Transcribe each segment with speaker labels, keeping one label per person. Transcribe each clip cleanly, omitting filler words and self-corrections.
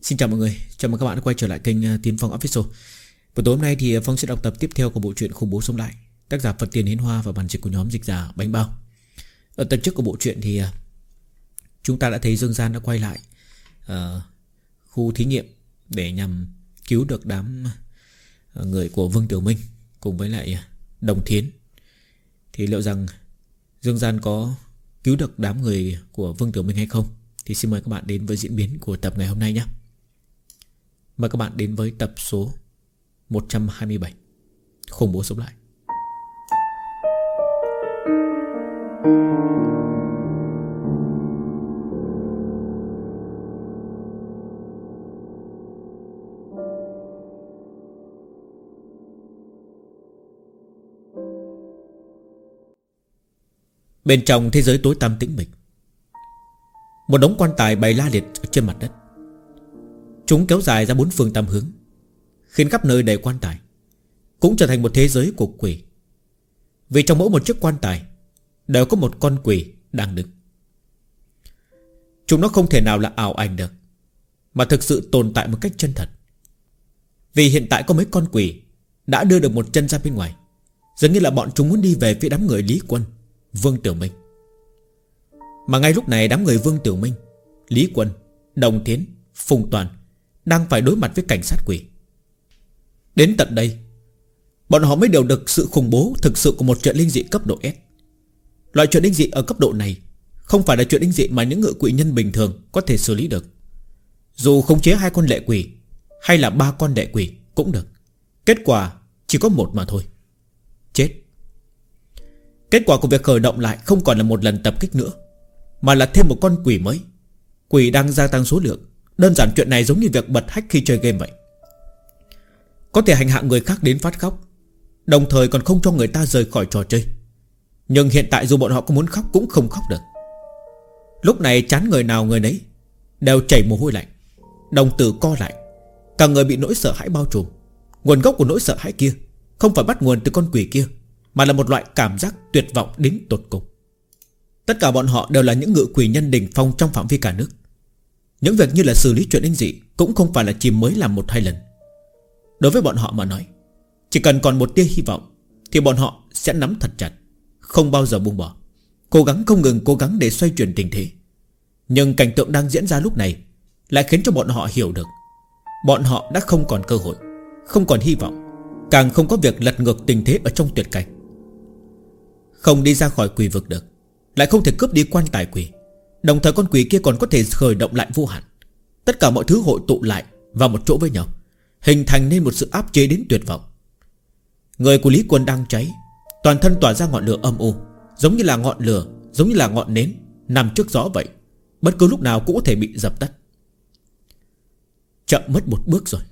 Speaker 1: Xin chào mọi người, chào mừng các bạn đã quay trở lại kênh Tiến Phong Official. Và tối hôm nay thì Phong sẽ đọc tập tiếp theo của bộ truyện Khủng Bố Sống Lại, tác giả Phật Tiền Hiến Hoa và bản dịch của nhóm dịch giả Bánh Bao. Ở tập trước của bộ truyện thì chúng ta đã thấy Dương Gian đã quay lại khu thí nghiệm để nhằm cứu được đám người của Vương Tiểu Minh cùng với lại Đồng Thiến. Thì liệu rằng Dương Gian có cứu được đám người của Vương Tiểu Minh hay không? Thì xin mời các bạn đến với diễn biến của tập ngày hôm nay nhé. Mời các bạn đến với tập số 127 Khủng Bố Sống Lại. Bên trong thế giới tối tăm tĩnh mịch, một đống quan tài bày la liệt trên mặt đất. Chúng kéo dài ra bốn phương tám hướng, khiến khắp nơi đầy quan tài, cũng trở thành một thế giới của quỷ. Vì trong mỗi một chiếc quan tài đều có một con quỷ đang đứng. Chúng nó không thể nào là ảo ảnh được, mà thực sự tồn tại một cách chân thật. Vì hiện tại có mấy con quỷ đã đưa được một chân ra bên ngoài, dường như là bọn chúng muốn đi về phía đám người Lý Quân, Vương Tiểu Minh. Mà ngay lúc này đám người Vương Tiểu Minh, Lý Quân, Đồng Thiến, Phùng Toàn đang phải đối mặt với cảnh sát quỷ. Đến tận đây, bọn họ mới đều được sự khủng bố thực sự của một chuyện linh dị cấp độ S. Loại chuyện linh dị ở cấp độ này không phải là chuyện linh dị mà những ngự quỷ nhân bình thường có thể xử lý được. Dù khống chế 2 con lệ quỷ hay là 3 con lệ quỷ cũng được. Kết quả chỉ có một mà thôi: chết. Kết quả của việc khởi động lại không còn là một lần tập kích nữa, mà là thêm một con quỷ mới. Quỷ đang gia tăng số lượng. Đơn giản chuyện này giống như việc bật hack khi chơi game vậy. Có thể hành hạ người khác đến phát khóc, đồng thời còn không cho người ta rời khỏi trò chơi. Nhưng hiện tại dù bọn họ có muốn khóc cũng không khóc được. Lúc này chán người nào người nấy đều chảy mồ hôi lạnh, đồng tử co lại, cả người bị nỗi sợ hãi bao trùm. Nguồn gốc của nỗi sợ hãi kia không phải bắt nguồn từ con quỷ kia, mà là một loại cảm giác tuyệt vọng đến tột cùng. Tất cả bọn họ đều là những ngự quỷ nhân đỉnh phong trong phạm vi cả nước. Những việc như là xử lý chuyện linh dị cũng không phải là chỉ mới làm 1-2 lần. Đối với bọn họ mà nói, chỉ cần còn một tia hy vọng thì bọn họ sẽ nắm thật chặt, không bao giờ buông bỏ, cố gắng không ngừng cố gắng để xoay chuyển tình thế. Nhưng cảnh tượng đang diễn ra lúc này lại khiến cho bọn họ hiểu được bọn họ đã không còn cơ hội, không còn hy vọng, càng không có việc lật ngược tình thế ở trong tuyệt cảnh. Không đi ra khỏi quỷ vực được, lại không thể cướp đi quan tài quỷ, đồng thời con quỷ kia còn có thể khởi động lại vô hạn. Tất cả mọi thứ hội tụ lại vào một chỗ với nhau, hình thành nên một sự áp chế đến tuyệt vọng. Người của Lý Quân đang cháy, toàn thân tỏa ra ngọn lửa âm u, giống như là ngọn lửa, giống như là ngọn nến nằm trước gió vậy, bất cứ lúc nào cũng có thể bị dập tắt. Chậm mất một bước rồi.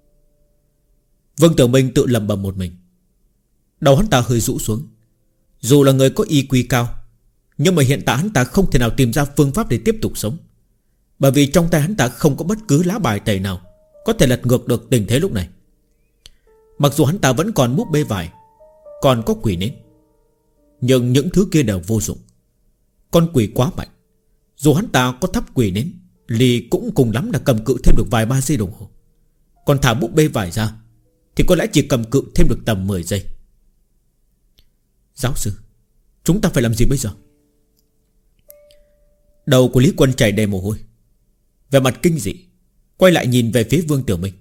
Speaker 1: Vương Tiểu Minh tự lẩm bẩm một mình. Đầu hắn ta hơi rũ xuống. Dù là người có IQ cao, nhưng mà hiện tại hắn ta không thể nào tìm ra phương pháp để tiếp tục sống, bởi vì trong tay hắn ta không có bất cứ lá bài tẩy nào có thể lật ngược được tình thế lúc này. Mặc dù hắn ta vẫn còn búp bê vải, còn có quỷ nến, nhưng những thứ kia đều vô dụng. Con quỷ quá mạnh, dù hắn ta có thắp quỷ nến thì cũng cùng lắm là cầm cự thêm được vài 3 giây đồng hồ. Còn thả búp bê vải ra thì có lẽ chỉ cầm cự thêm được tầm 10 giây. Giáo sư, chúng ta phải làm gì bây giờ? Đầu của Lý Quân chảy đầy mồ hôi, vẻ mặt kinh dị, quay lại nhìn về phía Vương Tiểu Minh.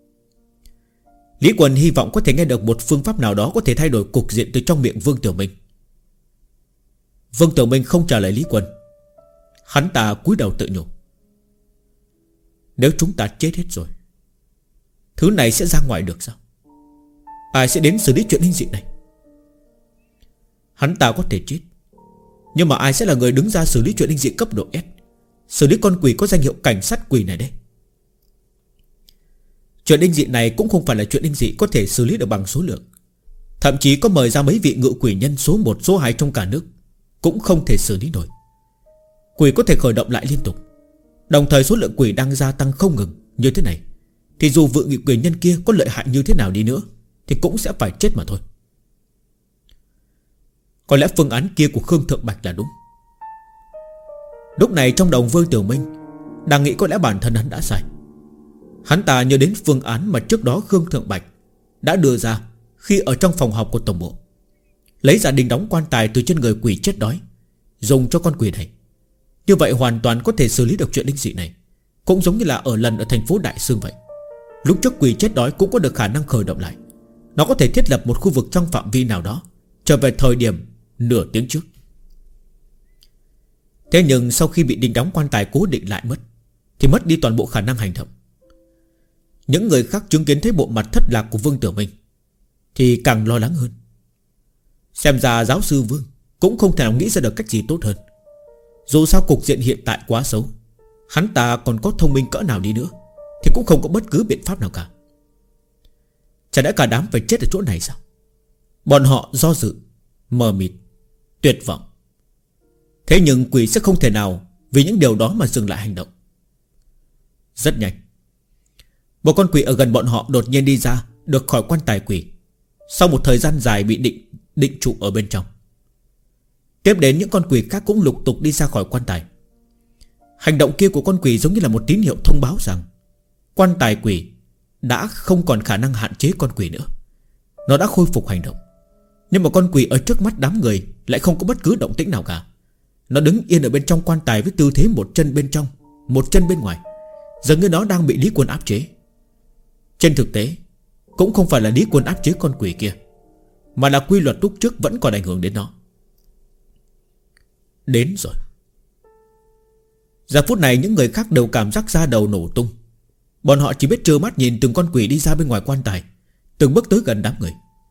Speaker 1: Lý Quân hy vọng có thể nghe được một phương pháp nào đó có thể thay đổi cục diện từ trong miệng Vương Tiểu Minh. Vương Tiểu Minh không trả lời Lý Quân. Hắn ta cúi đầu tự nhủ: nếu chúng ta chết hết rồi, thứ này sẽ ra ngoài được sao? Ai sẽ đến xử lý chuyện linh dị này? Hắn ta có thể chết, nhưng mà ai sẽ là người đứng ra xử lý chuyện linh dị cấp độ S, xử lý con quỷ có danh hiệu cảnh sát quỷ này đây? Chuyện linh dị này cũng không phải là chuyện linh dị có thể xử lý được bằng số lượng. Thậm chí có mời ra mấy vị ngự quỷ nhân số 1, số 2 trong cả nước cũng không thể xử lý nổi. Quỷ có thể khởi động lại liên tục, đồng thời số lượng quỷ đang gia tăng không ngừng như thế này, thì dù vị ngự quỷ nhân kia có lợi hại như thế nào đi nữa thì cũng sẽ phải chết mà thôi. Có lẽ phương án kia của Khương Thượng Bạch là đúng. Lúc này trong đầu Vương Tiểu Minh đang nghĩ có lẽ bản thân hắn đã sai. Hắn ta nhớ đến phương án mà trước đó Khương Thượng Bạch đã đưa ra khi ở trong phòng họp của tổng bộ, lấy ra đinh đóng quan tài từ trên người quỷ chết đói, dùng cho con quỷ này. Như vậy hoàn toàn có thể xử lý được chuyện linh dị này. Cũng giống như là ở lần ở thành phố Đại Sương vậy. Lúc trước quỷ chết đói cũng có được khả năng khởi động lại. Nó có thể thiết lập một khu vực trong phạm vi nào đó, trở về thời điểm nửa tiếng trước. Thế nhưng sau khi bị đinh đóng quan tài cố định lại mất, thì mất đi toàn bộ khả năng hành động. Những người khác chứng kiến thấy bộ mặt thất lạc của Vương Tử Minh thì càng lo lắng hơn. Xem ra giáo sư Vương cũng không thể nào nghĩ ra được cách gì tốt hơn. Dù sao cục diện hiện tại quá xấu, hắn ta còn có thông minh cỡ nào đi nữa thì cũng không có bất cứ biện pháp nào cả. Chả lẽ cả đám phải chết ở chỗ này sao? Bọn họ do dự, mờ mịt, tuyệt vọng. Thế nhưng quỷ sẽ không thể nào vì những điều đó mà dừng lại hành động. Rất nhanh, một con quỷ ở gần bọn họ đột nhiên đi ra, được khỏi quan tài quỷ. Sau một thời gian dài bị định trụ ở bên trong. Tiếp đến những con quỷ khác cũng lục tục đi ra khỏi quan tài. Hành động kia của con quỷ giống như là một tín hiệu thông báo rằng quan tài quỷ đã không còn khả năng hạn chế con quỷ nữa. Nó đã khôi phục hành động. Nhưng mà con quỷ ở trước mắt đám người lại không có bất cứ động tĩnh nào cả. Nó đứng yên ở bên trong quan tài với tư thế một chân bên trong, một chân bên ngoài, dường như nó đang bị Lý Quân áp chế. Trên thực tế cũng không phải là Lý Quân áp chế con quỷ kia, mà là quy luật lúc trước vẫn còn ảnh hưởng đến nó. Đến rồi. Giờ phút này những người khác đều cảm giác da đầu nổ tung. Bọn họ chỉ biết trơ mắt nhìn từng con quỷ đi ra bên ngoài quan tài, từng bước tới gần đám người.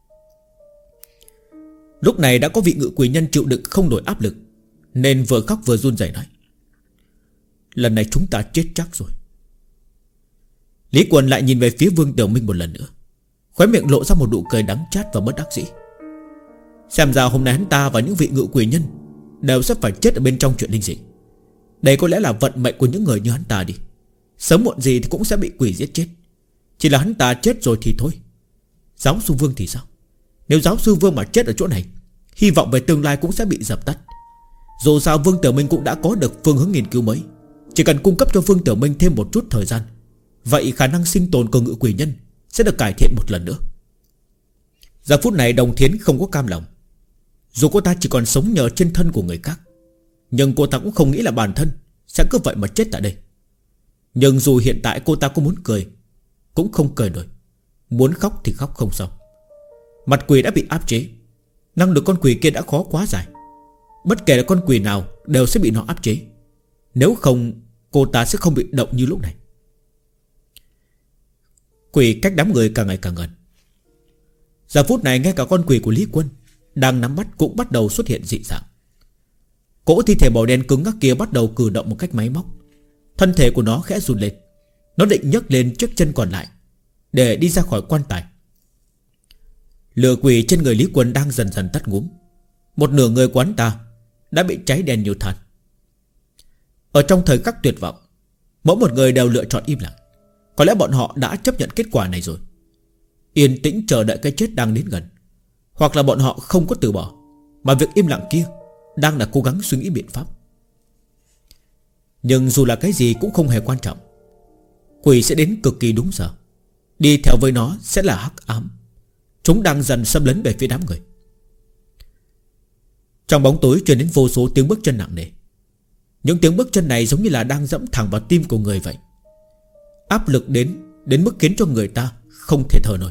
Speaker 1: Lúc này đã có vị ngự quỷ nhân chịu đựng không nổi áp lực, nên vừa khóc vừa run rẩy nói: lần này chúng ta chết chắc rồi. Lý Quân lại nhìn về phía Vương Tiểu Minh một lần nữa, khóe miệng lộ ra một nụ cười đắng chát và bất đắc dĩ. Xem ra hôm nay hắn ta và những vị ngự quỷ nhân đều sẽ phải chết ở bên trong chuyện linh dị. Đây có lẽ là vận mệnh của những người như hắn ta đi. Sớm muộn gì thì cũng sẽ bị quỷ giết chết. Chỉ là hắn ta chết rồi thì thôi. Giáo sư Vương thì sao? Nếu giáo sư Vương mà chết ở chỗ này, hy vọng về tương lai cũng sẽ bị dập tắt. Dù sao Vương Tiểu Minh cũng đã có được phương hướng nghiên cứu mới. Chỉ cần cung cấp cho Vương Tiểu Minh thêm một chút thời gian, vậy khả năng sinh tồn của ngự quỷ nhân sẽ được cải thiện một lần nữa. Giờ phút này Đồng Thiến không có cam lòng. Dù cô ta chỉ còn sống nhờ trên thân của người khác, nhưng cô ta cũng không nghĩ là bản thân sẽ cứ vậy mà chết tại đây. Nhưng dù hiện tại cô ta có muốn cười cũng không cười nổi, muốn khóc thì khóc không xong. Mặt quỷ đã bị áp chế, năng lực con quỷ kia đã khó quá giải. Bất kể là con quỷ nào đều sẽ bị nó áp chế. Nếu không cô ta sẽ không bị động như lúc này. Quỷ cách đám người càng ngày càng gần. Giờ phút này ngay cả con quỷ của Lý Quân đang nắm bắt cũng bắt đầu xuất hiện dị dạng. Cỗ thi thể màu đen cứng ngắc kia bắt đầu cử động một cách máy móc. Thân thể của nó khẽ run lên. Nó định nhấc lên chiếc chân còn lại để đi ra khỏi quan tài. Lửa quỷ trên người Lý Quân đang dần dần tắt ngúm. Một nửa người của hắn ta đã bị cháy đen như than. Ở trong thời khắc tuyệt vọng, mỗi một người đều lựa chọn im lặng. Có lẽ bọn họ đã chấp nhận kết quả này rồi, yên tĩnh chờ đợi cái chết đang đến gần. Hoặc là bọn họ không có từ bỏ, mà việc im lặng kia đang là cố gắng suy nghĩ biện pháp. Nhưng dù là cái gì cũng không hề quan trọng. Quỷ sẽ đến cực kỳ đúng giờ. Đi theo với nó sẽ là hắc ám. Chúng đang dần xâm lấn về phía đám người. Trong bóng tối truyền đến vô số tiếng bước chân nặng nề. Những tiếng bước chân này giống như là đang dẫm thẳng vào tim của người vậy. Áp lực đến mức khiến cho người ta không thể thở nổi.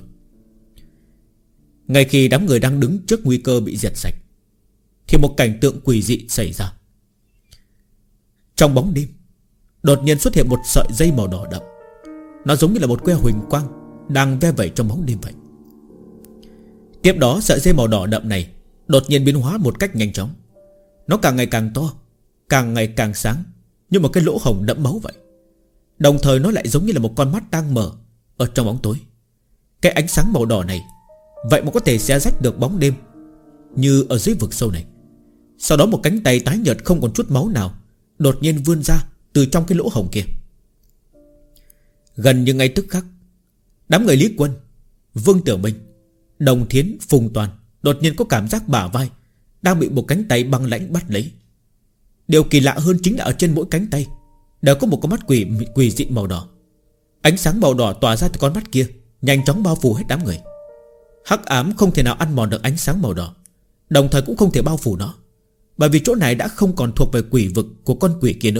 Speaker 1: Ngay khi đám người đang đứng trước nguy cơ bị diệt sạch, thì một cảnh tượng quỷ dị xảy ra. Trong bóng đêm đột nhiên xuất hiện một sợi dây màu đỏ đậm. Nó giống như là một que huỳnh quang đang ve vẩy trong bóng đêm vậy. Tiếp đó sợi dây màu đỏ đậm này đột nhiên biến hóa một cách nhanh chóng. Nó càng ngày càng to, càng ngày càng sáng, như một cái lỗ hổng đẫm máu vậy. Đồng thời nó lại giống như là một con mắt đang mở ở trong bóng tối. Cái ánh sáng màu đỏ này vậy mà có thể xé rách được bóng đêm như ở dưới vực sâu này. Sau đó một cánh tay tái nhợt không còn chút máu nào đột nhiên vươn ra từ trong cái lỗ hổng kia. Gần như ngay tức khắc, đám người Lý Quân, Vương Tiểu Minh, Đồng Thiến, Phùng Toàn đột nhiên có cảm giác bả vai đang bị một cánh tay băng lãnh bắt lấy. Điều kỳ lạ hơn chính là ở trên mỗi cánh tay đều có một con mắt quỷ dị màu đỏ. Ánh sáng màu đỏ tỏa ra từ con mắt kia, nhanh chóng bao phủ hết đám người. Hắc ám không thể nào ăn mòn được ánh sáng màu đỏ, đồng thời cũng không thể bao phủ nó, bởi vì chỗ này đã không còn thuộc về quỷ vực của con quỷ kia nữa.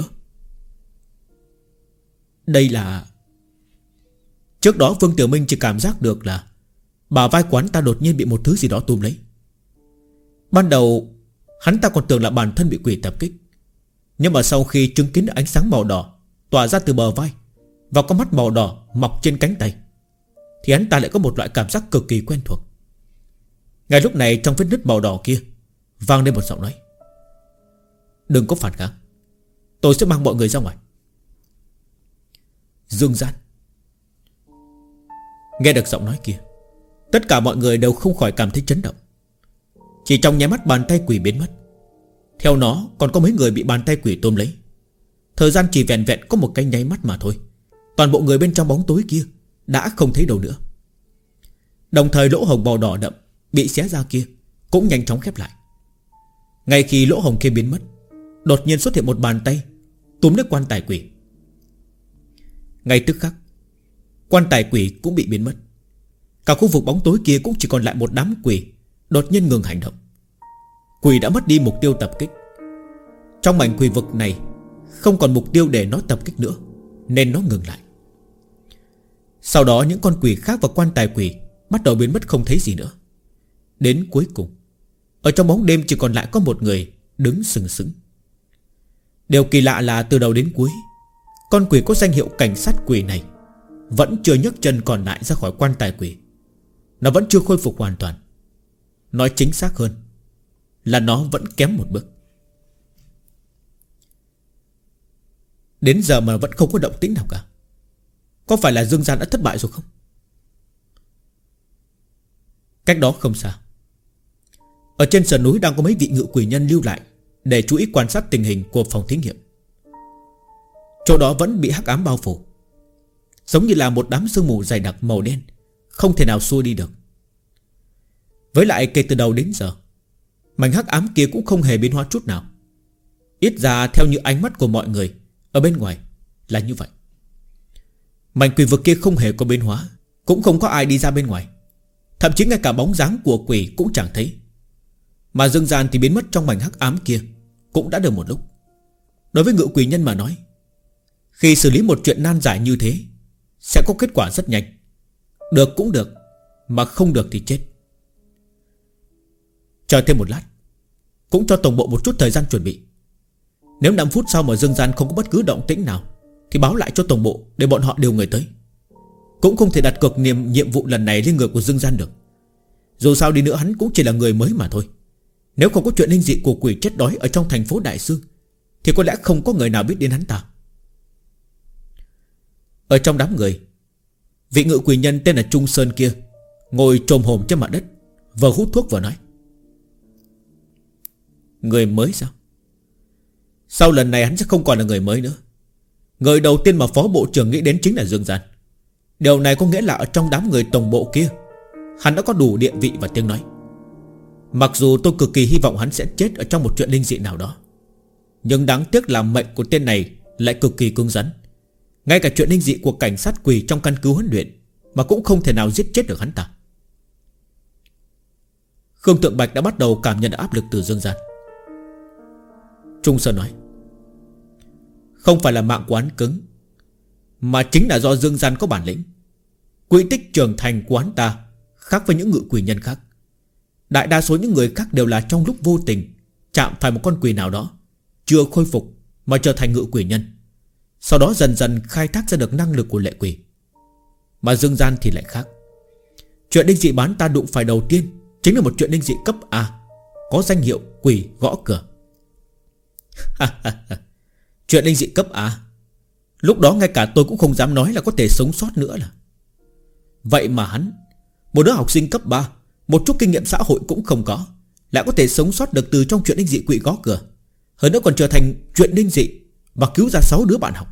Speaker 1: Đây là... Trước đó Vương Tiểu Minh chỉ cảm giác được là bả vai quán ta đột nhiên bị một thứ gì đó túm lấy. Ban đầu hắn ta còn tưởng là bản thân bị quỷ tập kích, nhưng mà sau khi chứng kiến được ánh sáng màu đỏ tỏa ra từ bờ vai và con mắt màu đỏ mọc trên cánh tay, thì hắn ta lại có một loại cảm giác cực kỳ quen thuộc. Ngay lúc này trong vết nứt màu đỏ kia vang lên một giọng nói: đừng có phản kháng, tôi sẽ mang mọi người ra ngoài. Dương Gian. Nghe được giọng nói kia, tất cả mọi người đều không khỏi cảm thấy chấn động. Chỉ trong nháy mắt bàn tay quỷ biến mất, theo nó còn có mấy người bị bàn tay quỷ tôm lấy. Thời gian chỉ vẹn vẹn có một cái nháy mắt mà thôi, toàn bộ người bên trong bóng tối kia đã không thấy đâu nữa. Đồng thời lỗ hổng màu đỏ đậm bị xé ra kia cũng nhanh chóng khép lại. Ngay khi lỗ hổng kia biến mất, đột nhiên xuất hiện một bàn tay túm lấy quan tài quỷ. Ngay tức khắc, quan tài quỷ cũng bị biến mất. Cả khu vực bóng tối kia cũng chỉ còn lại một đám quỷ đột nhiên ngừng hành động. Quỷ đã mất đi mục tiêu tập kích. Trong mảnh quỷ vực này không còn mục tiêu để nó tập kích nữa, nên nó ngừng lại. Sau đó những con quỷ khác và quan tài quỷ bắt đầu biến mất không thấy gì nữa. Đến cuối cùng, ở trong bóng đêm chỉ còn lại có một người đứng sừng sững. Điều kỳ lạ là từ đầu đến cuối, con quỷ có danh hiệu cảnh sát quỷ này vẫn chưa nhấc chân còn lại ra khỏi quan tài quỷ. Nó vẫn chưa khôi phục hoàn toàn. Nói chính xác hơn là nó vẫn kém một bước. Đến giờ mà vẫn không có động tĩnh nào cả. Có phải là Dương Gian đã thất bại rồi không? Cách đó không xa, ở trên sườn núi đang có mấy vị ngự quỷ nhân lưu lại để chú ý quan sát tình hình của phòng thí nghiệm. Chỗ đó vẫn bị hắc ám bao phủ, giống như là một đám sương mù dày đặc màu đen, không thể nào xua đi được. Với lại kể từ đầu đến giờ, mảnh hắc ám kia cũng không hề biến hóa chút nào. Ít ra theo như ánh mắt của mọi người ở bên ngoài là như vậy. Mảnh quỷ vực kia không hề có biến hóa, cũng không có ai đi ra bên ngoài. Thậm chí ngay cả bóng dáng của quỷ cũng chẳng thấy. Mà Dương Gian thì biến mất trong mảnh hắc ám kia cũng đã được một lúc. Đối với ngự quỷ nhân mà nói, khi xử lý một chuyện nan giải như thế sẽ có kết quả rất nhanh. Được cũng được, mà không được thì chết. Chờ thêm một lát, cũng cho tổng bộ một chút thời gian chuẩn bị. Nếu 5 phút sau mà Dương Gian không có bất cứ động tĩnh nào thì báo lại cho tổng bộ để bọn họ điều người tới. Cũng không thể đặt cược nhiệm vụ lần này lên người của Dương Gian được. Dù sao đi nữa hắn cũng chỉ là người mới mà thôi. Nếu không có chuyện linh dị của quỷ chết đói ở trong thành phố Đại Sương thì có lẽ không có người nào biết đến hắn ta. Ở trong đám người, vị ngự quỷ nhân tên là Trung Sơn kia ngồi chồm hổm trên mặt đất, vừa hút thuốc vừa nói: người mới sao? Sau lần này hắn sẽ không còn là người mới nữa. Người đầu tiên mà phó bộ trưởng nghĩ đến chính là Dương Gian. Điều này có nghĩa là ở trong đám người tổng bộ kia, hắn đã có đủ địa vị và tiếng nói. Mặc dù tôi cực kỳ hy vọng hắn sẽ chết ở trong một chuyện linh dị nào đó, nhưng đáng tiếc là mệnh của tên này lại cực kỳ cứng rắn. Ngay cả chuyện linh dị của cảnh sát quỷ trong căn cứ huấn luyện mà cũng không thể nào giết chết được hắn ta. Khương Tượng Bạch đã bắt đầu cảm nhận áp lực từ Dương Gian. Trung Sơn nói: không phải là mạng của hắn cứng, mà chính là do Dương Gian có bản lĩnh. Quỹ tích trưởng thành của hắn ta khác với những ngự quỷ nhân khác. Đại đa số những người khác đều là trong lúc vô tình chạm phải một con quỷ nào đó, chưa khôi phục mà trở thành ngự quỷ nhân, sau đó dần dần khai thác ra được năng lực của lệ quỷ. Mà Dương Gian thì lại khác. Chuyện linh dị bán ta đụng phải đầu tiên chính là một chuyện linh dị cấp A, có danh hiệu quỷ gõ cửa. Chuyện linh dị cấp A, lúc đó ngay cả tôi cũng không dám nói là có thể sống sót nữa là. Vậy mà hắn, một đứa học sinh cấp 3, một chút kinh nghiệm xã hội cũng không có, lại có thể sống sót được từ trong chuyện linh dị quỷ gõ cửa. Hơn nữa còn trở thành chuyện linh dị và cứu ra 6 đứa bạn học.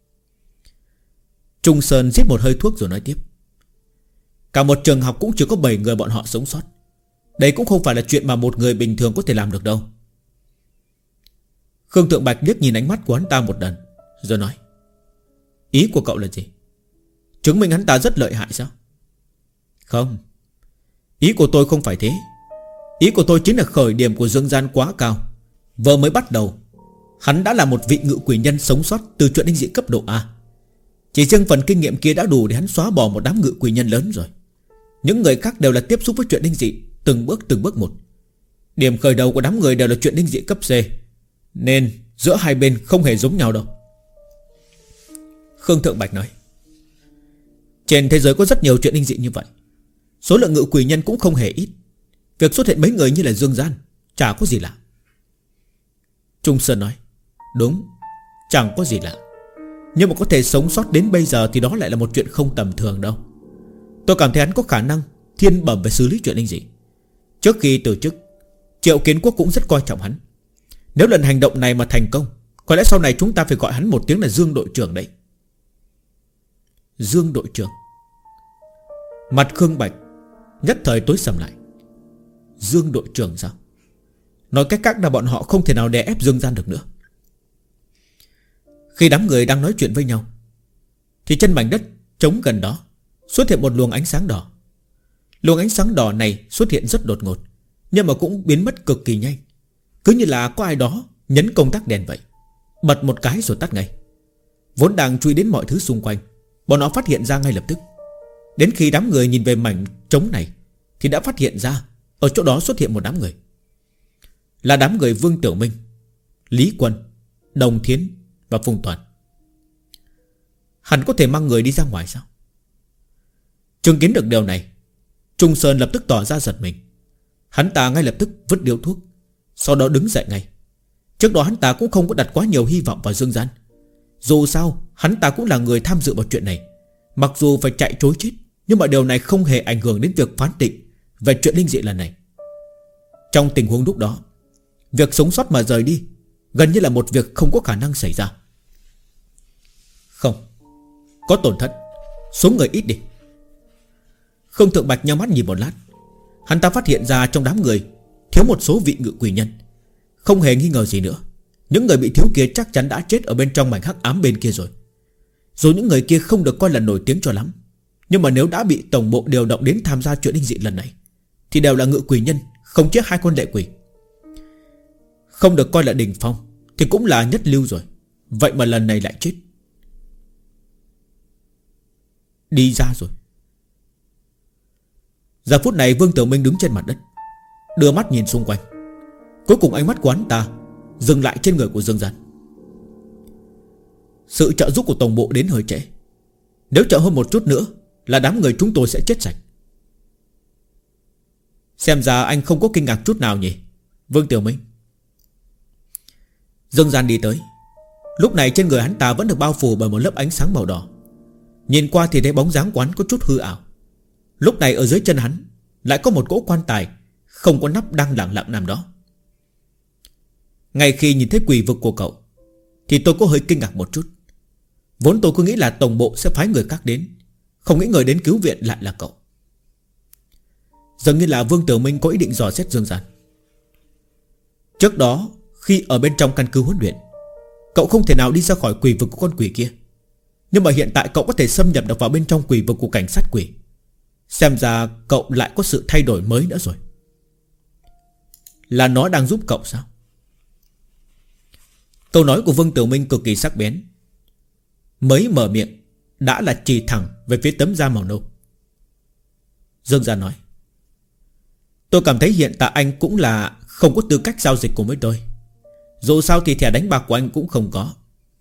Speaker 1: Trung Sơn rít một hơi thuốc rồi nói tiếp: cả một trường học cũng chỉ có 7 người bọn họ sống sót. Đây cũng không phải là chuyện mà một người bình thường có thể làm được đâu. Khương Tượng Bạch liếc nhìn ánh mắt của hắn ta một lần rồi nói: ý của cậu là gì? Chứng minh hắn ta rất lợi hại sao? Không, ý của tôi không phải thế. Ý của tôi chính là khởi điểm của dương gian quá cao. Vừa mới bắt đầu hắn đã là một vị ngự quỷ nhân sống sót từ chuyện linh dị cấp độ A. Chỉ riêng phần kinh nghiệm kia đã đủ để hắn xóa bỏ một đám ngự quỷ nhân lớn rồi. Những người khác đều là tiếp xúc với chuyện linh dị từng bước một. Điểm khởi đầu của đám người đều là chuyện linh dị cấp C, nên giữa hai bên không hề giống nhau đâu. Khương Thượng Bạch nói, trên thế giới có rất nhiều chuyện linh dị như vậy. Số lượng ngự quỷ nhân cũng không hề ít. Việc xuất hiện mấy người như là dương gian chả có gì lạ. Trung Sơn nói, đúng, chẳng có gì lạ. Nhưng mà có thể sống sót đến bây giờ thì đó lại là một chuyện không tầm thường đâu. Tôi cảm thấy hắn có khả năng thiên bẩm về xử lý chuyện linh dị. Trước khi từ chức, Triệu Kiến Quốc cũng rất coi trọng hắn. Nếu lần hành động này mà thành công, có lẽ sau này chúng ta phải gọi hắn một tiếng là Dương đội trưởng đấy. Dương đội trưởng. Mặt Khương Bạch nhất thời tối sầm lại. Dương đội trưởng sao? Nói cách khác là bọn họ không thể nào đè ép Dương gian được nữa. Khi đám người đang nói chuyện với nhau, thì trên mảnh đất trống gần đó xuất hiện một luồng ánh sáng đỏ. Luồng ánh sáng đỏ này xuất hiện rất đột ngột, nhưng mà cũng biến mất cực kỳ nhanh. Cứ như là có ai đó nhấn công tắc đèn vậy, bật một cái rồi tắt ngay. Vốn đang chú ý đến mọi thứ xung quanh, bọn họ phát hiện ra ngay lập tức. Đến khi đám người nhìn về mảnh trống này thì đã phát hiện ra ở chỗ đó xuất hiện một đám người. Là đám người Vương Tiểu Minh, Lý Quân, Đồng Thiến và Phùng Toàn. Hắn có thể mang người đi ra ngoài sao? Chứng kiến được điều này, Trung Sơn lập tức tỏ ra giật mình. Hắn ta ngay lập tức vứt điếu thuốc, sau đó đứng dậy ngay. Trước đó hắn ta cũng không có đặt quá nhiều hy vọng vào dương gian. Dù sao hắn ta cũng là người tham dự vào chuyện này. Mặc dù phải chạy trối chết, nhưng mà điều này không hề ảnh hưởng đến việc phán định về chuyện linh dị lần này. Trong tình huống lúc đó, việc sống sót mà rời đi gần như là một việc không có khả năng xảy ra. Không, có tổn thất, số người ít đi. Khương Thượng Bạch nhắm mắt nhìn một lát. Hắn ta phát hiện ra trong đám người thiếu một số vị ngự quỷ nhân. Không hề nghi ngờ gì nữa, những người bị thiếu kia chắc chắn đã chết ở bên trong mảnh hắc ám bên kia rồi. Dù những người kia không được coi là nổi tiếng cho lắm, nhưng mà nếu đã bị tổng bộ điều động đến tham gia chuyện linh dị lần này thì đều là ngự quỷ nhân, không chết hai con lệ quỷ. Không được coi là đỉnh phong thì cũng là nhất lưu rồi. Vậy mà lần này lại chết. Đi ra rồi. Giờ phút này Vương Tiểu Minh đứng trên mặt đất, đưa mắt nhìn xung quanh. Cuối cùng ánh mắt của hắn ta dừng lại trên người của Dương Gian. Sự trợ giúp của tổng bộ đến hơi trễ. Nếu chậm hơn một chút nữa là đám người chúng tôi sẽ chết sạch. Xem ra anh không có kinh ngạc chút nào nhỉ, Vương Tiểu Minh. Dương Gian đi tới. Lúc này trên người hắn ta vẫn được bao phủ bởi một lớp ánh sáng màu đỏ. Nhìn qua thì thấy bóng dáng quán có chút hư ảo. Lúc này ở dưới chân hắn lại có một cỗ quan tài không có nắp đang lặng lặng nằm đó. Ngay khi nhìn thấy quỷ vực của cậu thì tôi có hơi kinh ngạc một chút. Vốn tôi cứ nghĩ là tổng bộ sẽ phái người khác đến, không nghĩ người đến cứu viện lại là cậu. Dường như là Vương Tiểu Minh có ý định dò xét Dương Gian. Trước đó khi ở bên trong căn cứ huấn luyện, cậu không thể nào đi ra khỏi quỷ vực của con quỷ kia. Nhưng mà hiện tại cậu có thể xâm nhập được vào bên trong quỷ vực của cảnh sát quỷ. Xem ra cậu lại có sự thay đổi mới nữa rồi. Là nó đang giúp cậu sao? Câu nói của Vương Tiểu Minh cực kỳ sắc bén. Mới mở miệng đã là chỉ thẳng về phía tấm da màu nâu. Dương Gian nói, tôi cảm thấy hiện tại anh cũng là không có tư cách giao dịch cùng với tôi. Dù sao thì thẻ đánh bạc của anh cũng không có.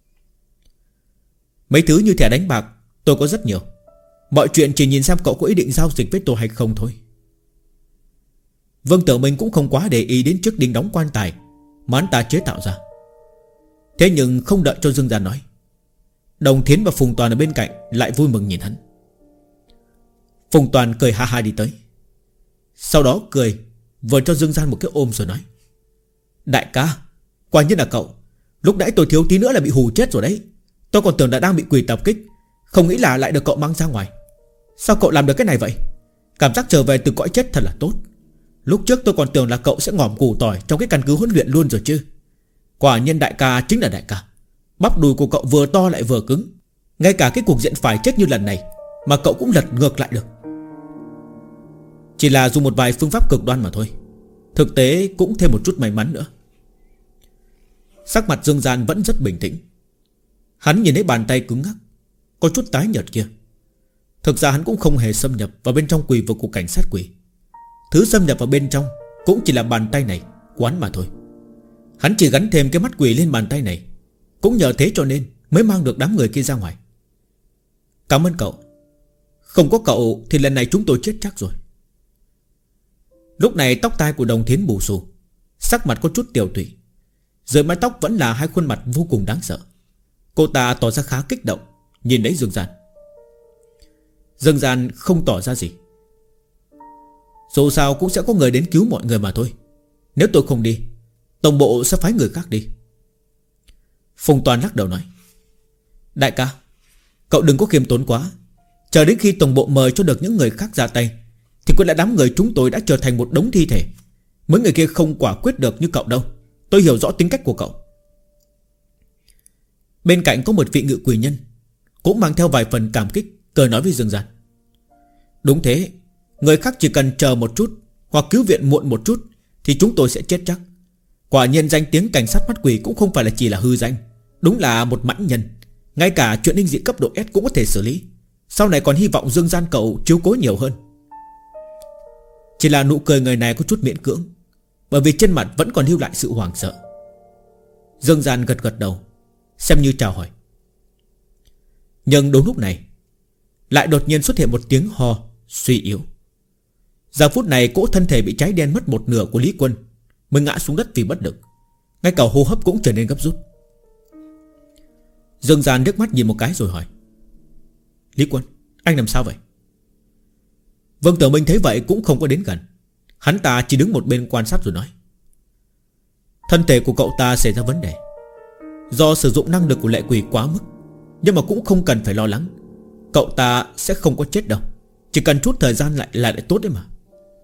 Speaker 1: Mấy thứ như thẻ đánh bạc tôi có rất nhiều. Mọi chuyện chỉ nhìn xem cậu có ý định giao dịch với tôi hay không thôi. Vương Tiểu Minh cũng không quá để ý đến chiếc đinh đóng quan tài mà hắn ta chế tạo ra. Thế nhưng không đợi cho Dương Gian nói, Đồng Thiến và Phùng Toàn ở bên cạnh lại vui mừng nhìn hắn. Phùng Toàn cười ha ha đi tới, sau đó cười vừa cho Dương Gian một cái ôm rồi nói, đại ca, quả nhiên là cậu. Lúc nãy tôi thiếu tí nữa là bị hù chết rồi đấy. Tôi còn tưởng là đang bị quỷ tập kích, không nghĩ là lại được cậu mang ra ngoài. Sao cậu làm được cái này vậy? Cảm giác trở về từ cõi chết thật là tốt. Lúc trước tôi còn tưởng là cậu sẽ ngỏm củ tỏi trong cái căn cứ huấn luyện luôn rồi chứ. Quả nhiên đại ca chính là đại ca. Bắp đùi của cậu vừa to lại vừa cứng. Ngay cả cái cuộc diện phải chết như lần này mà cậu cũng lật ngược lại được. Chỉ là dùng một vài phương pháp cực đoan mà thôi. Thực tế cũng thêm một chút may mắn nữa. Sắc mặt Dương Gian vẫn rất bình tĩnh. Hắn nhìn thấy bàn tay cứng ngắc, có chút tái nhợt kia. Thực ra hắn cũng không hề xâm nhập vào bên trong quỷ vực của cảnh sát quỷ. Thứ xâm nhập vào bên trong cũng chỉ là bàn tay này quán mà thôi. Hắn chỉ gắn thêm cái mắt quỷ lên bàn tay này. Cũng nhờ thế cho nên mới mang được đám người kia ra ngoài. Cảm ơn cậu. Không có cậu thì lần này chúng tôi chết chắc rồi. Lúc này tóc tai của Đồng Thiến bù xù, sắc mặt có chút tiều tụy. Dưới mái tóc vẫn là hai khuôn mặt vô cùng đáng sợ. Cô ta tỏ ra khá kích động, nhìn lấy Dương Gian. Dương Gian không tỏ ra gì. Dù sao cũng sẽ có người đến cứu mọi người mà thôi. Nếu tôi không đi, tổng bộ sẽ phái người khác đi. Phùng Toàn lắc đầu nói: Đại ca, cậu đừng có khiêm tốn quá. Chờ đến khi tổng bộ mời cho được những người khác ra tay thì có lẽ đám người chúng tôi đã trở thành một đống thi thể. Mấy người kia không quả quyết được như cậu đâu. Tôi hiểu rõ tính cách của cậu. Bên cạnh có một vị ngự quỷ nhân cũng mang theo vài phần cảm kích, cười nói với Dương Gian: Đúng thế, người khác chỉ cần chờ một chút hoặc cứu viện muộn một chút thì chúng tôi sẽ chết chắc. Quả nhiên danh tiếng cảnh sát mắt quỷ cũng không phải là chỉ là hư danh. Đúng là một mãnh nhân. Ngay cả chuyện linh dị cấp độ S cũng có thể xử lý. Sau này còn hy vọng Dương Gian cậu chiếu cố nhiều hơn. Chỉ là nụ cười người này có chút miễn cưỡng, bởi vì trên mặt vẫn còn lưu lại sự hoảng sợ. Dương Gian gật gật đầu, xem như chào hỏi. Nhưng đúng lúc này lại đột nhiên xuất hiện một tiếng ho suy yếu. Giờ phút này cỗ thân thể bị cháy đen mất một nửa của Lý Quân mới ngã xuống đất vì bất lực. Ngay cả hô hấp cũng trở nên gấp rút. Dương Gian nước mắt nhìn một cái rồi hỏi: Lý Quân, anh làm sao vậy? Vương Tử Minh thấy vậy cũng không có đến gần. Hắn ta chỉ đứng một bên quan sát rồi nói: Thân thể của cậu ta xảy ra vấn đề. Do sử dụng năng lực của lệ quỷ quá mức, nhưng mà cũng không cần phải lo lắng. Cậu ta sẽ không có chết đâu. Chỉ cần chút thời gian lại tốt đấy mà.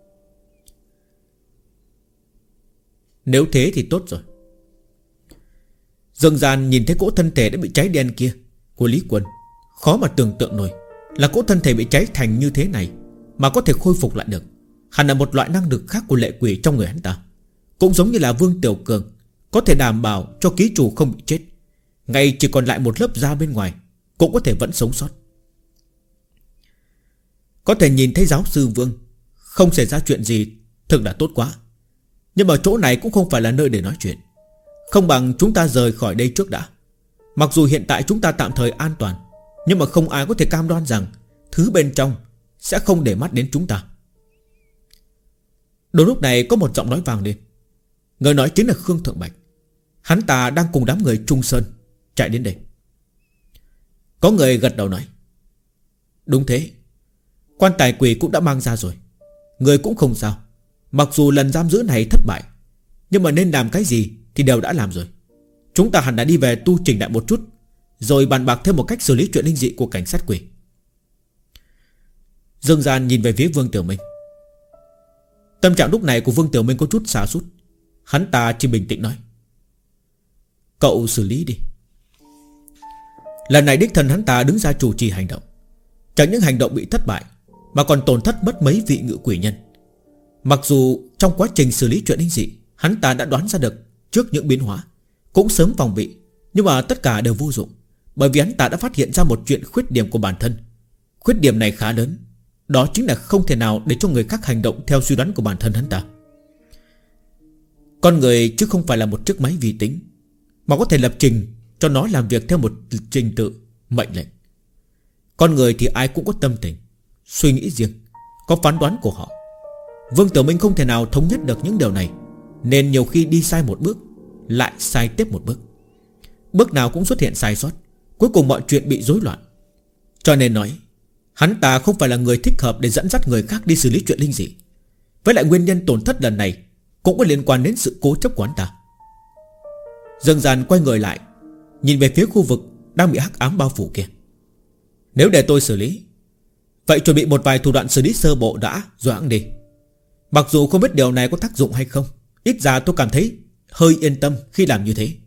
Speaker 1: Nếu thế thì tốt rồi. Dương Gian nhìn thấy cỗ thân thể đã bị cháy đen kia của Lý Quân, khó mà tưởng tượng nổi là cỗ thân thể bị cháy thành như thế này mà có thể khôi phục lại được. Hẳn là một loại năng lực khác của lệ quỷ trong người hắn ta. Cũng giống như là Vương Tiểu Cường có thể đảm bảo cho ký chủ không bị chết, ngay chỉ còn lại một lớp da bên ngoài cũng có thể vẫn sống sót. Có thể nhìn thấy giáo sư Vương không xảy ra chuyện gì thực là tốt quá. Nhưng mà chỗ này cũng không phải là nơi để nói chuyện. Không bằng chúng ta rời khỏi đây trước đã. Mặc dù hiện tại chúng ta tạm thời an toàn, nhưng mà không ai có thể cam đoan rằng thứ bên trong sẽ không để mắt đến chúng ta. Đúng lúc này có một giọng nói vang lên. Người nói chính là Khương Thượng Bạch. Hắn ta đang cùng đám người Trung Sơn chạy đến đây. Có người gật đầu nói: Đúng thế, quan tài quỷ cũng đã mang ra rồi. Người cũng không sao. Mặc dù lần giam giữ này thất bại, nhưng mà nên làm cái gì thì đều đã làm rồi. Chúng ta hẳn đã đi về tu chỉnh lại một chút, rồi bàn bạc thêm một cách xử lý chuyện linh dị của cảnh sát quỷ. Dương Gian nhìn về phía Vương Tiểu Minh. Tâm trạng lúc này của Vương Tiểu Minh có chút sa sút. Hắn ta chỉ bình tĩnh nói: Cậu xử lý đi. Lần này đích thân hắn ta đứng ra chủ trì hành động. Chẳng những hành động bị thất bại, mà còn tổn thất mất mấy vị ngự quỷ nhân. Mặc dù trong quá trình xử lý chuyện linh dị, hắn ta đã đoán ra được trước những biến hóa, cũng sớm phòng bị, nhưng mà tất cả đều vô dụng. Bởi vì hắn ta đã phát hiện ra một chuyện khuyết điểm của bản thân. Khuyết điểm này khá lớn. Đó chính là không thể nào để cho người khác hành động theo suy đoán của bản thân hắn ta. Con người chứ không phải là một chiếc máy vi tính, mà có thể lập trình cho nó làm việc theo một trình tự, mệnh lệnh. Con người thì ai cũng có tâm tình, suy nghĩ riêng, có phán đoán của họ. Vương Tiểu Minh không thể nào thống nhất được những điều này, nên nhiều khi đi sai một bước lại sai tiếp một bước. Bước nào cũng xuất hiện sai sót, cuối cùng mọi chuyện bị rối loạn. Cho nên nói hắn ta không phải là người thích hợp để dẫn dắt người khác đi xử lý chuyện linh dị. Với lại nguyên nhân tổn thất lần này cũng có liên quan đến sự cố chấp của hắn ta. Dương Gian quay người lại, nhìn về phía khu vực đang bị hắc ám bao phủ kia. Nếu để tôi xử lý, vậy chuẩn bị một vài thủ đoạn xử lý sơ bộ đã, rồi hãng đi. Mặc dù không biết điều này có tác dụng hay không, ít ra tôi cảm thấy hơi yên tâm khi làm như thế.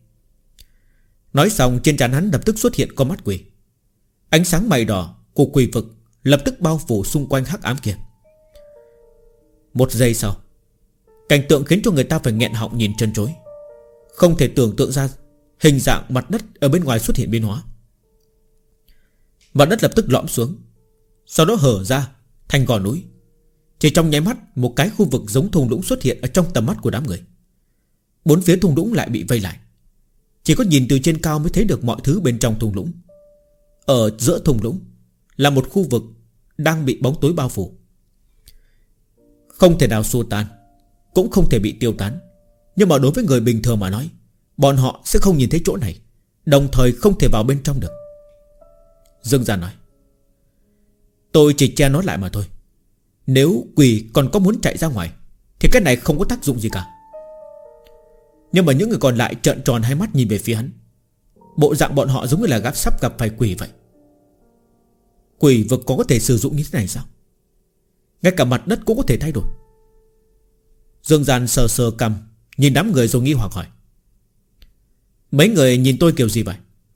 Speaker 1: Nói xong trên trán hắn lập tức xuất hiện con mắt quỷ. Ánh sáng mày đỏ của quỷ vực lập tức bao phủ xung quanh hắc ám kia. Một giây sau, cảnh tượng khiến cho người ta phải nghẹn họng nhìn chân chối. Không thể tưởng tượng ra hình dạng mặt đất ở bên ngoài xuất hiện biến hóa. Mặt đất lập tức lõm xuống, sau đó hở ra thành gò núi. Chỉ trong nháy mắt, một cái khu vực giống thung lũng xuất hiện ở trong tầm mắt của đám người. Bốn phía thung lũng lại bị vây lại. Chỉ có nhìn từ trên cao mới thấy được mọi thứ bên trong thung lũng. Ở giữa thung lũng là một khu vực đang bị bóng tối bao phủ, không thể nào xua tan, cũng không thể bị tiêu tán. Nhưng mà đối với người bình thường mà nói, bọn họ sẽ không nhìn thấy chỗ này, đồng thời không thể vào bên trong được. Dương Gian nói: tôi chỉ che nó lại mà thôi. Nếu quỷ còn có muốn chạy ra ngoài thì cái này không có tác dụng gì cả. Nhưng mà những người còn lại trợn tròn hai mắt nhìn về phía hắn. Bộ dạng bọn họ giống như là sắp gặp phải quỷ vậy. Quỷ vực có thể sử dụng như thế này sao? Ngay cả mặt đất cũng có thể thay đổi. Dương Gian sờ sờ cằm, nhìn đám người rồi nghi hoặc hỏi: mấy người nhìn tôi kiểu gì vậy?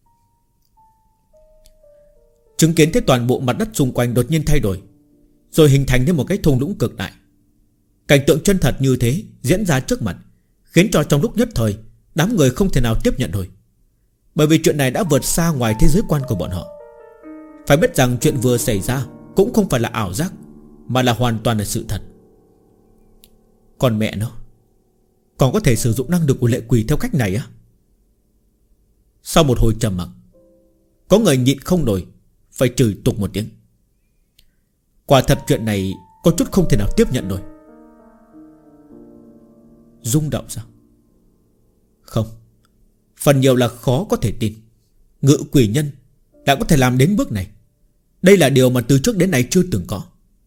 Speaker 1: Chứng kiến thấy toàn bộ mặt đất xung quanh đột nhiên thay đổi, rồi hình thành nên một cái thung lũng cực đại. Cảnh tượng chân thật như thế diễn ra trước mặt, khiến cho trong lúc nhất thời đám người không thể nào tiếp nhận nổi. Bởi vì chuyện này đã vượt xa ngoài thế giới quan của bọn họ. Phải biết rằng chuyện vừa xảy ra cũng không phải là ảo giác, mà là hoàn toàn là sự thật. Còn mẹ nó, còn có thể sử dụng năng lực của lệ quỷ theo cách này á? Sau một hồi trầm mặc, có người nhịn không nổi phải chửi tục một tiếng. Quả thật chuyện này có chút không thể nào tiếp nhận nổi. Rung động sao? Không, phần nhiều là khó có thể tin. Ngự quỷ nhân đã có thể làm đến bước này. Đây là điều mà từ trước đến nay chưa từng có.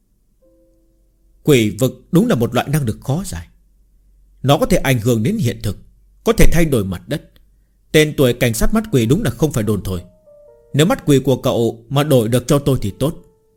Speaker 1: Quỷ vực đúng là một loại năng lực khó giải. Nó có thể ảnh hưởng đến hiện thực, có thể thay đổi mặt đất. Tên tuổi cảnh sát mắt quỷ đúng là không phải đồn thổi. Nếu mắt quỷ của cậu mà đổi được cho tôi thì tốt.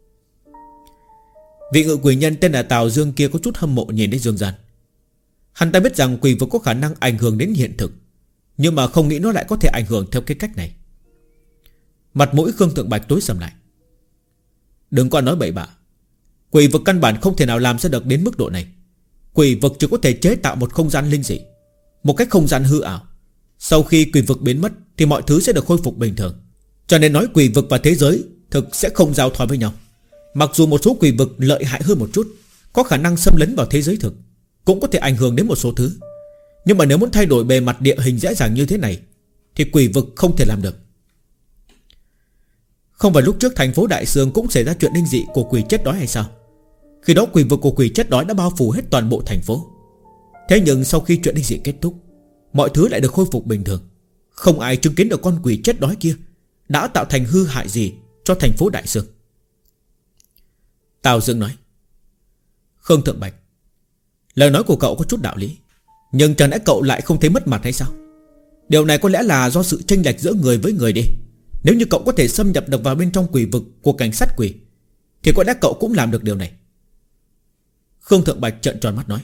Speaker 1: Vị ngự quỷ nhân tên là Tào Dương kia có chút hâm mộ nhìn đến Dương Gian. Hắn ta biết rằng quỷ vực có khả năng ảnh hưởng đến hiện thực, nhưng mà không nghĩ nó lại có thể ảnh hưởng theo cái cách này. Mặt mũi Khương Thượng Bạch tối sầm lại. Đừng có nói bậy bạ. Quỷ vực căn bản không thể nào làm ra được đến mức độ này. Quỷ vực chỉ có thể chế tạo một không gian linh dị, một cái không gian hư ảo. Sau khi quỷ vực biến mất thì mọi thứ sẽ được khôi phục bình thường. Cho nên nói quỷ vực và thế giới thực sẽ không giao thoa với nhau. Mặc dù một số quỷ vực lợi hại hơn một chút, có khả năng xâm lấn vào thế giới thực, cũng có thể ảnh hưởng đến một số thứ. Nhưng mà nếu muốn thay đổi bề mặt địa hình dễ dàng như thế này thì quỷ vực không thể làm được. Không phải lúc trước thành phố Đại Sương cũng xảy ra chuyện linh dị của quỷ chết đói hay sao? Khi đó quỷ vực của quỷ chết đói đã bao phủ hết toàn bộ thành phố. Thế nhưng sau khi chuyện linh dị kết thúc, mọi thứ lại được khôi phục bình thường. Không ai chứng kiến được con quỷ chết đói kia đã tạo thành hư hại gì cho thành phố Đại Sương. Tào Dương nói: Khương Thượng Bạch, lời nói của cậu có chút đạo lý, nhưng chẳng lẽ cậu lại không thấy mất mặt hay sao? Điều này có lẽ là do sự chênh lệch giữa người với người đi. Nếu như cậu có thể xâm nhập được vào bên trong quỷ vực của cảnh sát quỷ thì có lẽ cậu cũng làm được điều này. Khương Thượng Bạch trợn tròn mắt nói: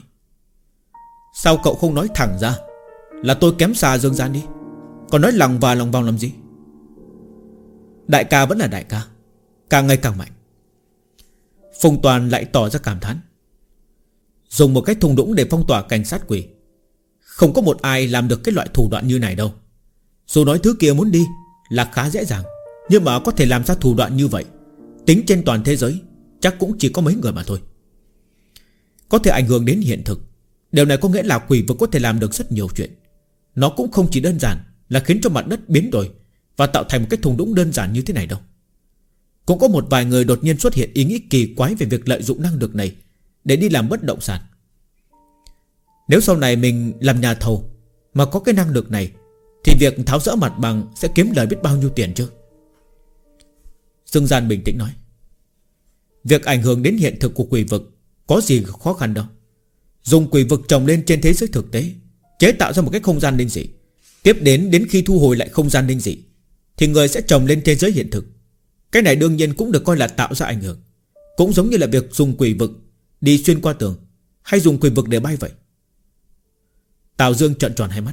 Speaker 1: sao cậu không nói thẳng ra là tôi kém xa Dương Gian đi, còn nói lòng và lòng vòng làm gì? Đại ca vẫn là đại ca, càng ngày càng mạnh. Phùng Toàn lại tỏ ra cảm thán: dùng một cái thung lũng để phong tỏa cảnh sát quỷ, không có một ai làm được cái loại thủ đoạn như này đâu. Dù nói thứ kia muốn đi là khá dễ dàng, nhưng mà có thể làm ra thủ đoạn như vậy, tính trên toàn thế giới chắc cũng chỉ có mấy người mà thôi. Có thể ảnh hưởng đến hiện thực. Điều này có nghĩa là quỷ vực có thể làm được rất nhiều chuyện. Nó cũng không chỉ đơn giản là khiến cho mặt đất biến đổi và tạo thành một cái thung lũng đơn giản như thế này đâu. Cũng có một vài người đột nhiên xuất hiện ý nghĩ kỳ quái về việc lợi dụng năng lực này để đi làm bất động sản. Nếu sau này mình làm nhà thầu mà có cái năng lực này thì việc tháo dỡ mặt bằng sẽ kiếm lời biết bao nhiêu tiền chứ. Dương Gian bình tĩnh nói: việc ảnh hưởng đến hiện thực của quỷ vực có gì khó khăn đâu. Dùng quỷ vực trồng lên trên thế giới thực tế, chế tạo ra một cái không gian linh dị. Tiếp đến khi thu hồi lại không gian linh dị thì người sẽ trồng lên thế giới hiện thực. Cái này đương nhiên cũng được coi là tạo ra ảnh hưởng. Cũng giống như là việc dùng quỷ vực đi xuyên qua tường, hay dùng quỷ vực để bay vậy. Tào Dương trợn tròn hai mắt: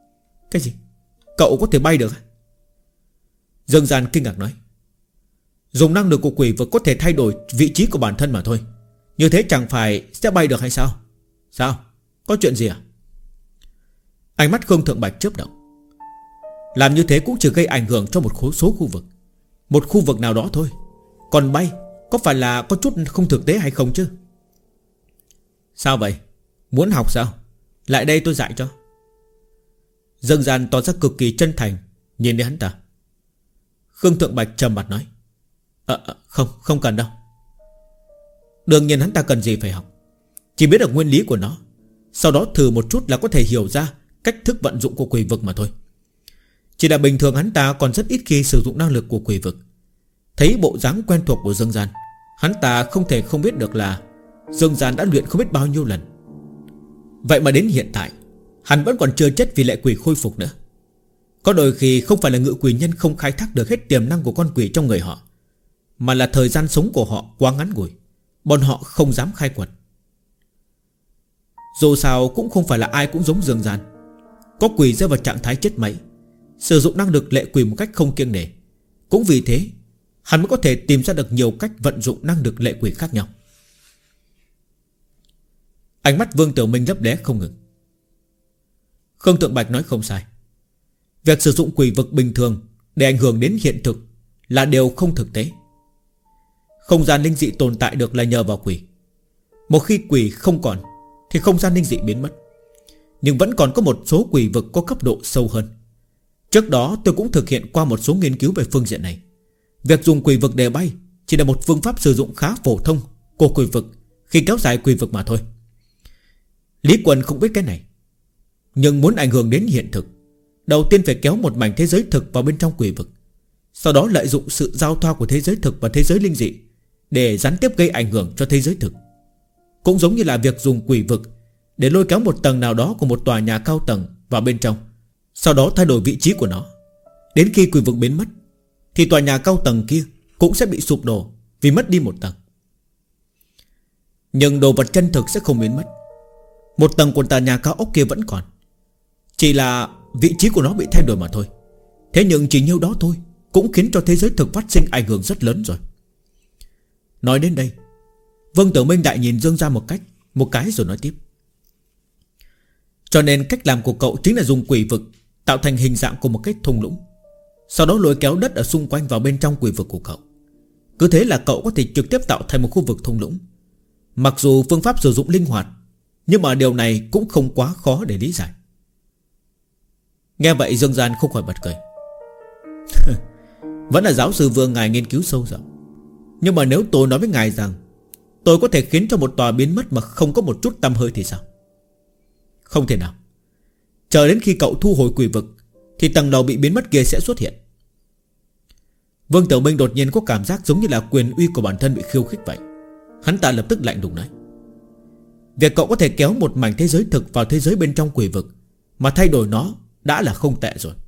Speaker 1: cái gì? Cậu có thể bay được à? Dương Gian kinh ngạc nói: Dùng năng lực của quỷ vực có thể thay đổi vị trí của bản thân mà thôi. Như thế chẳng phải sẽ bay được hay sao? Sao? Có chuyện gì à? Ánh mắt Khương Thượng Bạch chớp động. Làm như thế cũng chỉ gây ảnh hưởng cho một số khu vực, một khu vực nào đó thôi. Còn bay có phải là có chút không thực tế hay không chứ? Sao vậy? Muốn học sao? Lại đây tôi dạy cho. Dương Gian tỏ ra cực kỳ chân thành nhìn đến hắn ta. Khương Thượng Bạch trầm mặt nói: Không cần đâu. Đương nhiên hắn ta cần gì phải học. Chỉ biết được nguyên lý của nó, sau đó thử một chút là có thể hiểu ra cách thức vận dụng của quỷ vực mà thôi. Chỉ là bình thường hắn ta còn rất ít khi sử dụng năng lực của quỷ vực. Thấy bộ dáng quen thuộc của Dương Gian, hắn ta không thể không biết được là Dương Gian đã luyện không biết bao nhiêu lần. Vậy mà đến hiện tại hắn vẫn còn chưa chết vì lệ quỷ khôi phục nữa. Có đôi khi không phải là ngự quỷ nhân không khai thác được hết tiềm năng của con quỷ trong người họ, mà là thời gian sống của họ quá ngắn ngủi, bọn họ không dám khai quật. Dù sao cũng không phải là ai cũng giống Dương Gian. Có quỷ rơi vào trạng thái chết máy, sử dụng năng lực lệ quỷ một cách không kiêng nể. Cũng vì thế hắn mới có thể tìm ra được nhiều cách vận dụng năng lực lệ quỷ khác nhau. Ánh mắt Vương Tiểu Minh lấp lóe không ngừng. Khương Thượng Bạch nói không sai. Việc sử dụng quỷ vực bình thường để ảnh hưởng đến hiện thực là điều không thực tế. Không gian linh dị tồn tại được là nhờ vào quỷ. Một khi quỷ không còn thì không gian linh dị biến mất. Nhưng vẫn còn có một số quỷ vực có cấp độ sâu hơn. Trước đó tôi cũng thực hiện qua một số nghiên cứu về phương diện này. Việc dùng quỷ vực để bay chỉ là một phương pháp sử dụng khá phổ thông của quỷ vực khi kéo dài quỷ vực mà thôi. Lý Quần không biết cái này, nhưng muốn ảnh hưởng đến hiện thực, đầu tiên phải kéo một mảnh thế giới thực vào bên trong quỷ vực, sau đó lợi dụng sự giao thoa của thế giới thực và thế giới linh dị để gián tiếp gây ảnh hưởng cho thế giới thực. Cũng giống như là việc dùng quỷ vực để lôi kéo một tầng nào đó của một tòa nhà cao tầng vào bên trong, sau đó thay đổi vị trí của nó. Đến khi quỷ vực biến mất thì tòa nhà cao tầng kia cũng sẽ bị sụp đổ vì mất đi một tầng. Nhưng đồ vật chân thực sẽ không biến mất. Một tầng của tòa nhà cao ốc kia vẫn còn, chỉ là vị trí của nó bị thay đổi mà thôi. Thế nhưng chỉ nhiêu đó thôi cũng khiến cho thế giới thực phát sinh ảnh hưởng rất lớn rồi. Nói đến đây, Vương Tử Minh đại nhìn Dương ra một cái rồi nói tiếp: Cho nên cách làm của cậu chính là dùng quỷ vực tạo thành hình dạng của một cái thung lũng, sau đó lôi kéo đất ở xung quanh vào bên trong quỷ vực của cậu. Cứ thế là cậu có thể trực tiếp tạo thành một khu vực thung lũng. Mặc dù phương pháp sử dụng linh hoạt, nhưng mà điều này cũng không quá khó để lý giải. Nghe vậy Dương Gian không khỏi bật cười. Vẫn là giáo sư Vương ngài nghiên cứu sâu rộng. Nhưng mà nếu tôi nói với ngài rằng tôi có thể khiến cho một tòa biến mất mà không có một chút tăm hơi thì sao? Không thể nào. Chờ đến khi cậu thu hồi quỷ vực thì tầng đầu bị biến mất kia sẽ xuất hiện. Vương Tiểu Minh đột nhiên có cảm giác giống như là quyền uy của bản thân bị khiêu khích vậy. Hắn ta lập tức lạnh lùng nói: Việc cậu có thể kéo một mảnh thế giới thực vào thế giới bên trong quỷ vực mà thay đổi nó đã là không tệ rồi.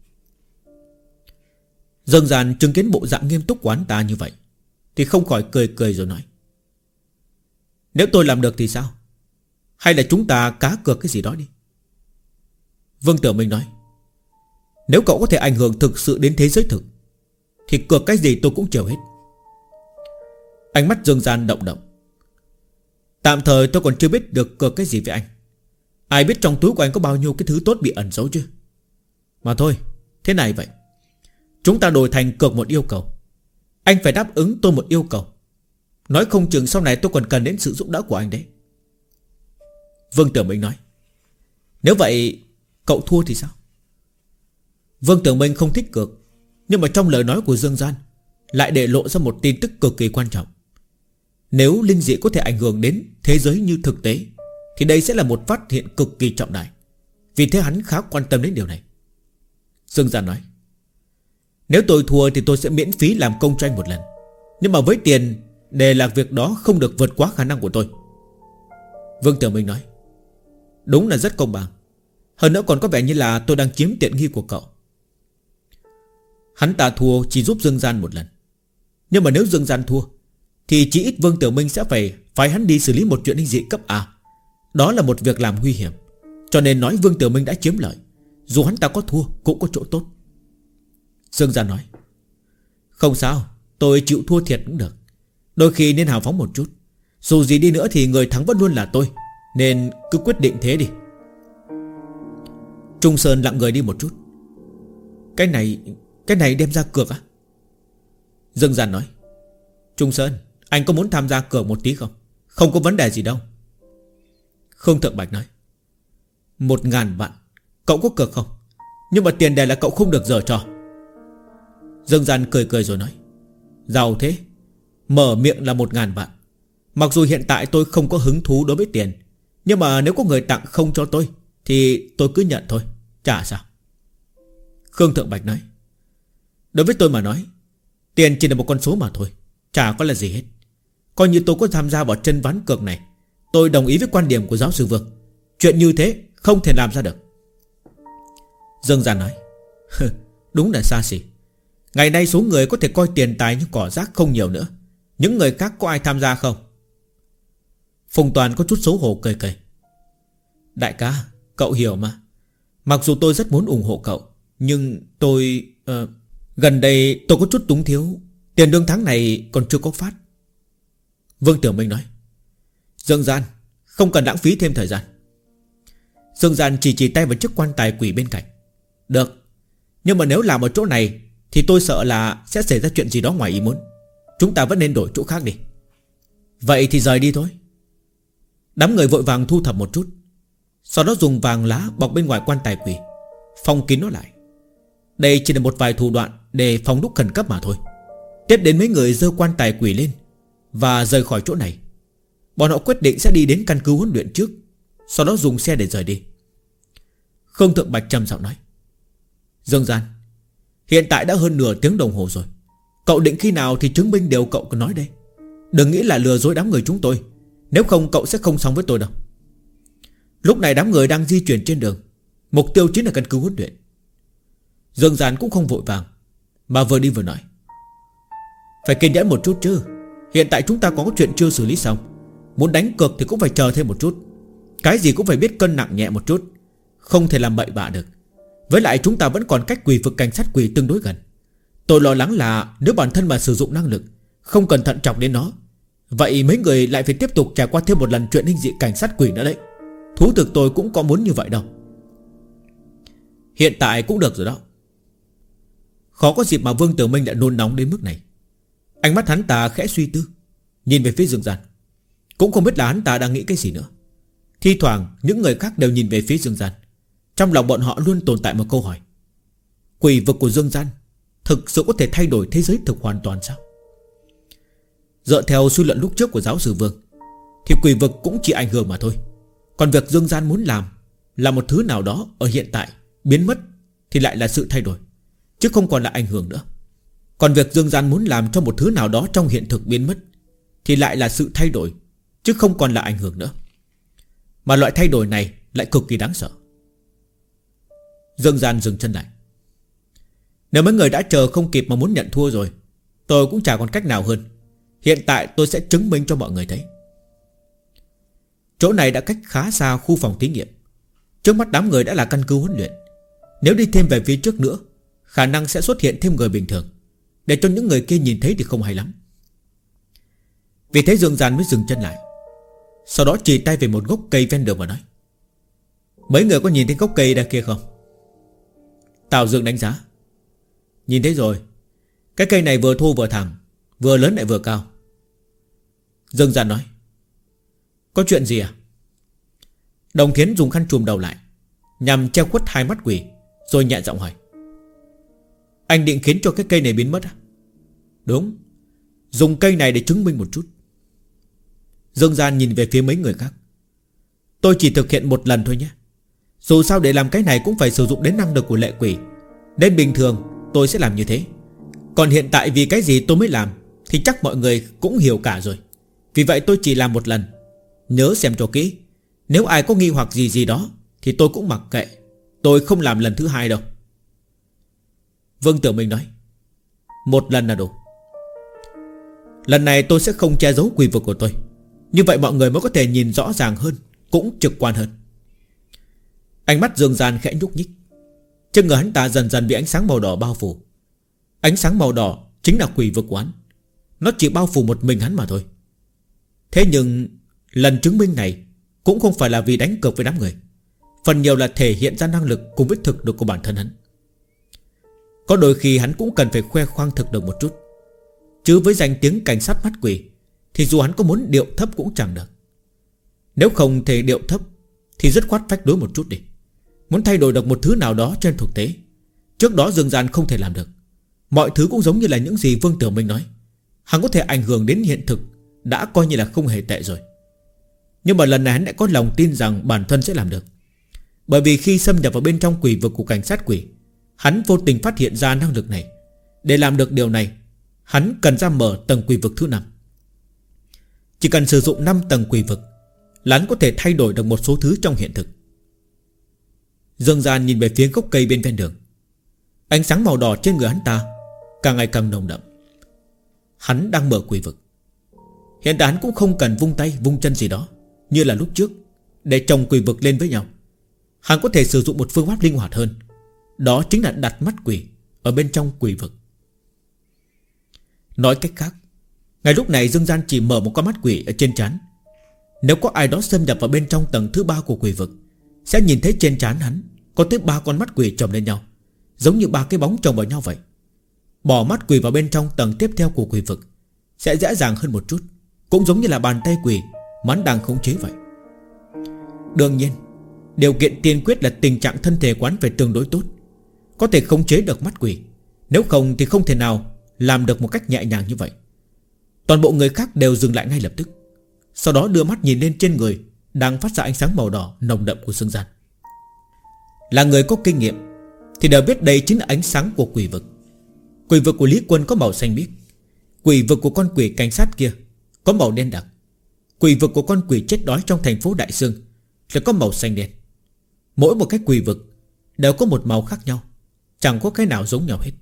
Speaker 1: Dương Gian chứng kiến bộ dạng nghiêm túc của hắn ta như vậy thì không khỏi cười cười rồi nói: Nếu tôi làm được thì sao? Hay là chúng ta cá cược cái gì đó đi? Vương Tiểu Minh nói: Nếu cậu có thể ảnh hưởng thực sự đến thế giới thực thì cược cái gì tôi cũng chịu hết. Ánh mắt Dương Gian động động. Tạm thời tôi còn chưa biết được cược cái gì với anh. Ai biết trong túi của anh có bao nhiêu cái thứ tốt bị ẩn giấu chứ. Mà thôi, thế này vậy, chúng ta đổi thành cược một yêu cầu. Anh phải đáp ứng tôi một yêu cầu. Nói không chừng sau này tôi còn cần đến sự giúp đỡ của anh đấy. Vương Tiểu Minh nói: Nếu vậy cậu thua thì sao? Vương Tiểu Minh không thích cược, nhưng mà trong lời nói của Dương Gian lại để lộ ra một tin tức cực kỳ quan trọng. Nếu linh dị có thể ảnh hưởng đến thế giới như thực tế thì đây sẽ là một phát hiện cực kỳ trọng đại. Vì thế hắn khá quan tâm đến điều này. Dương Gian nói: Nếu tôi thua thì tôi sẽ miễn phí làm công cho anh một lần, nhưng mà với tiền để làm việc đó không được vượt quá khả năng của tôi. Vương Tiểu Minh nói: Đúng là rất công bằng. Hơn nữa còn có vẻ như là tôi đang chiếm tiện nghi của cậu. Hắn ta thua chỉ giúp Dương Gian một lần, nhưng mà nếu Dương Gian thua thì chỉ ít Vương Tiểu Minh sẽ phải hắn đi xử lý một chuyện linh dị cấp A. Đó là một việc làm nguy hiểm. Cho nên nói Vương Tiểu Minh đã chiếm lợi. Dù hắn ta có thua cũng có chỗ tốt. Dương Gian nói: Không sao, Tôi chịu thua thiệt cũng được. Đôi khi nên hào phóng một chút. Dù gì đi nữa thì người thắng vẫn luôn là tôi, nên cứ quyết định thế đi. Trung Sơn lặng người đi một chút. Cái này đem ra cược á? Dương Gian nói. Trung Sơn, anh có muốn tham gia cược một tí không? Không có vấn đề gì đâu. Khương Thượng Bạch nói. 1.000 vạn. Cậu có cược không? Nhưng mà tiền đề là cậu không được giở trò. Dương Gian cười cười rồi nói. Giàu thế. Mở miệng là 1.000 vạn. Mặc dù hiện tại tôi không có hứng thú đối với tiền, nhưng mà nếu có người tặng không cho tôi thì tôi cứ nhận thôi, chả sao. Khương Thượng Bạch nói. Đối với tôi mà nói, tiền chỉ là một con số mà thôi, chả có là gì hết. Coi như tôi có tham gia vào chân ván cược này, tôi đồng ý với quan điểm của giáo sư Vương. Chuyện như thế không thể làm ra được. Dương Gian nói. Đúng là xa xỉ. Ngày nay số người có thể coi tiền tài như cỏ rác không nhiều nữa. Những người khác có ai tham gia không? Phùng Toàn có chút xấu hổ cười cười. Đại ca, cậu hiểu mà. Mặc dù tôi rất muốn ủng hộ cậu, nhưng tôi... gần đây tôi có chút túng thiếu. Tiền lương tháng này còn chưa có phát. Vương Tiểu Minh nói. Dương Gian, không cần lãng phí thêm thời gian. Dương Gian chỉ tay vào chiếc quan tài quỷ bên cạnh. Được. Nhưng mà nếu làm ở chỗ này thì tôi sợ là sẽ xảy ra chuyện gì đó ngoài ý muốn. Chúng ta vẫn nên đổi chỗ khác đi. Vậy thì rời đi thôi. Đám người vội vàng thu thập một chút, sau đó dùng vàng lá bọc bên ngoài quan tài quỷ, phong kín nó lại. Đây chỉ là một vài thủ đoạn để phòng đúc khẩn cấp mà thôi. Tiếp đến mấy người giơ quan tài quỷ lên và rời khỏi chỗ này. Bọn họ quyết định sẽ đi đến căn cứ huấn luyện trước, sau đó dùng xe để rời đi. Khương Thượng Bạch trầm giọng nói. Dương Gian, hiện tại đã hơn nửa tiếng đồng hồ rồi. Cậu định khi nào thì chứng minh điều cậu cứ nói đây. Đừng nghĩ là lừa dối đám người chúng tôi, nếu không cậu sẽ không xong với tôi đâu. Lúc này đám người đang di chuyển trên đường, mục tiêu chính là căn cứ huấn luyện. Dương Gian cũng không vội vàng, mà vừa đi vừa nói. Phải kiên nhẫn một chút chứ. Hiện tại chúng ta có chuyện chưa xử lý xong. Muốn đánh cược thì cũng phải chờ thêm một chút. Cái gì cũng phải biết cân nặng nhẹ một chút, không thể làm bậy bạ được. Với lại chúng ta vẫn còn cách quỷ vực cảnh sát quỷ tương đối gần. Tôi lo lắng là nếu bản thân mà sử dụng năng lực không cần thận trọng đến nó, vậy mấy người lại phải tiếp tục trải qua thêm một lần chuyện linh dị cảnh sát quỷ nữa đấy. Thú thực tôi cũng có muốn như vậy đâu. Hiện tại cũng được rồi đó. Khó có dịp mà Vương Tiểu Minh đã nôn nóng đến mức này. Ánh mắt hắn ta khẽ suy tư, nhìn về phía Dương Gian. Cũng không biết là hắn ta đang nghĩ cái gì nữa. Thi thoảng những người khác đều nhìn về phía Dương Gian. Trong lòng bọn họ luôn tồn tại một câu hỏi. Quỷ vực của Dương Gian thực sự có thể thay đổi thế giới thực hoàn toàn sao? Dựa theo suy luận lúc trước của giáo sư Vương thì quỷ vực cũng chỉ ảnh hưởng mà thôi. Còn việc Dương Gian muốn làm là một thứ nào đó ở hiện tại biến mất thì lại là sự thay đổi, chứ không còn là ảnh hưởng nữa. Còn việc Dương Gian muốn làm cho một thứ nào đó trong hiện thực biến mất thì lại là sự thay đổi, chứ không còn là ảnh hưởng nữa. Mà loại thay đổi này lại cực kỳ đáng sợ. Dương Gian dừng chân lại. Nếu mấy người đã chờ không kịp mà muốn nhận thua rồi, tôi cũng chả còn cách nào hơn. Hiện tại tôi sẽ chứng minh cho mọi người thấy. Chỗ này đã cách khá xa khu phòng thí nghiệm. Trước mắt đám người đã là căn cứ huấn luyện. Nếu đi thêm về phía trước nữa, khả năng sẽ xuất hiện thêm người bình thường, để cho những người kia nhìn thấy thì không hay lắm. Vì thế Dương Gian mới dừng chân lại, sau đó chỉ tay về một gốc cây ven đường và nói. Mấy người có nhìn thấy gốc cây đằng kia không? Tào Dương đánh giá. Nhìn thấy rồi. Cái cây này vừa thô vừa thẳng, vừa lớn lại vừa cao. Dương Gian nói. Có chuyện gì à? Đồng Thiến dùng khăn trùm đầu lại, nhằm che khuất hai mắt quỷ, rồi nhẹ giọng hỏi. Anh định khiến cho cái cây này biến mất à? Đúng. Dùng cây này để chứng minh một chút. Dương Gian nhìn về phía mấy người khác. Tôi chỉ thực hiện một lần thôi nhé. Dù sao để làm cái này cũng phải sử dụng đến năng lực của lệ quỷ, nên bình thường tôi sẽ làm như thế. Còn hiện tại vì cái gì tôi mới làm thì chắc mọi người cũng hiểu cả rồi. Vì vậy tôi chỉ làm một lần. Nhớ xem cho kỹ. Nếu ai có nghi hoặc gì đó thì tôi cũng mặc kệ. Tôi không làm lần thứ hai đâu. Vương Tiểu Minh nói. Một lần là đủ. Lần này tôi sẽ không che giấu quỷ vực của tôi. Như vậy mọi người mới có thể nhìn rõ ràng hơn, cũng trực quan hơn. Ánh mắt Dương Gian khẽ nhúc nhích. Trên người hắn ta dần dần bị ánh sáng màu đỏ bao phủ. Ánh sáng màu đỏ chính là quỷ vực của hắn. nó chỉ bao phủ một mình hắn mà thôi. Thế nhưng lần chứng minh này cũng không phải là vì đánh cược với đám người, phần nhiều là thể hiện ra năng lực cùng với thực lực của bản thân hắn. Có đôi khi hắn cũng cần phải khoe khoang thực lực một chút, chứ với danh tiếng cảnh sát mắt quỷ thì dù hắn có muốn điệu thấp cũng chẳng được. Nếu không thể điệu thấp thì dứt khoát phách đối một chút đi. Muốn thay đổi được một thứ nào đó trên thực tế, trước đó Dương Gian không thể làm được. Mọi thứ cũng giống như là những gì Vương Tiểu Minh nói, hắn có thể ảnh hưởng đến hiện thực đã coi như là không hề tệ rồi. Nhưng mà lần này hắn đã có lòng tin rằng bản thân sẽ làm được. Bởi vì khi xâm nhập vào bên trong quỷ vực của cảnh sát quỷ, hắn vô tình phát hiện ra năng lực này. Để làm được điều này, hắn cần ra mở tầng quỷ vực thứ 5. Chỉ cần sử dụng 5 tầng quỷ vực là hắn có thể thay đổi được một số thứ trong hiện thực. Dương Gian nhìn về phía gốc cây bên ven đường. Ánh sáng màu đỏ trên người hắn ta càng ngày càng nồng đậm. Hắn đang mở quỷ vực. Hiện tại hắn cũng không cần vung tay vung chân gì đó như là lúc trước để chồng quỷ vực lên với nhau. Hắn có thể sử dụng một phương pháp linh hoạt hơn, đó chính là đặt mắt quỷ ở bên trong quỷ vực. Nói cách khác, ngay lúc này Dương Gian chỉ mở một con mắt quỷ ở trên trán. Nếu có ai đó xâm nhập vào bên trong tầng thứ 3 của quỷ vực, sẽ nhìn thấy trên trán hắn có tới 3 con mắt quỷ chồng lên nhau, giống như 3 cái bóng chồng vào nhau vậy. Bỏ mắt quỷ vào bên trong tầng tiếp theo của quỷ vực sẽ dễ dàng hơn một chút, cũng giống như là bàn tay quỷ mà hắn đang khống chế vậy. Đương nhiên, điều kiện tiên quyết là tình trạng thân thể quán phải tương đối tốt, có thể khống chế được mắt quỷ. Nếu không thì không thể nào làm được một cách nhẹ nhàng như vậy. Toàn bộ người khác đều dừng lại ngay lập tức, sau đó đưa mắt nhìn lên trên người đang phát ra ánh sáng màu đỏ nồng đậm của Dương Gian. Là người có kinh nghiệm thì đều biết đây chính là ánh sáng của quỷ vực. Quỷ vực của Lý Quân có màu xanh biếc, quỷ vực của con quỷ cảnh sát kia có màu đen đặc, quỷ vực của con quỷ chết đói trong thành phố Đại Sương là có màu xanh đen. Mỗi một cái quỷ vực đều có một màu khác nhau, chẳng có cái nào giống nhau hết.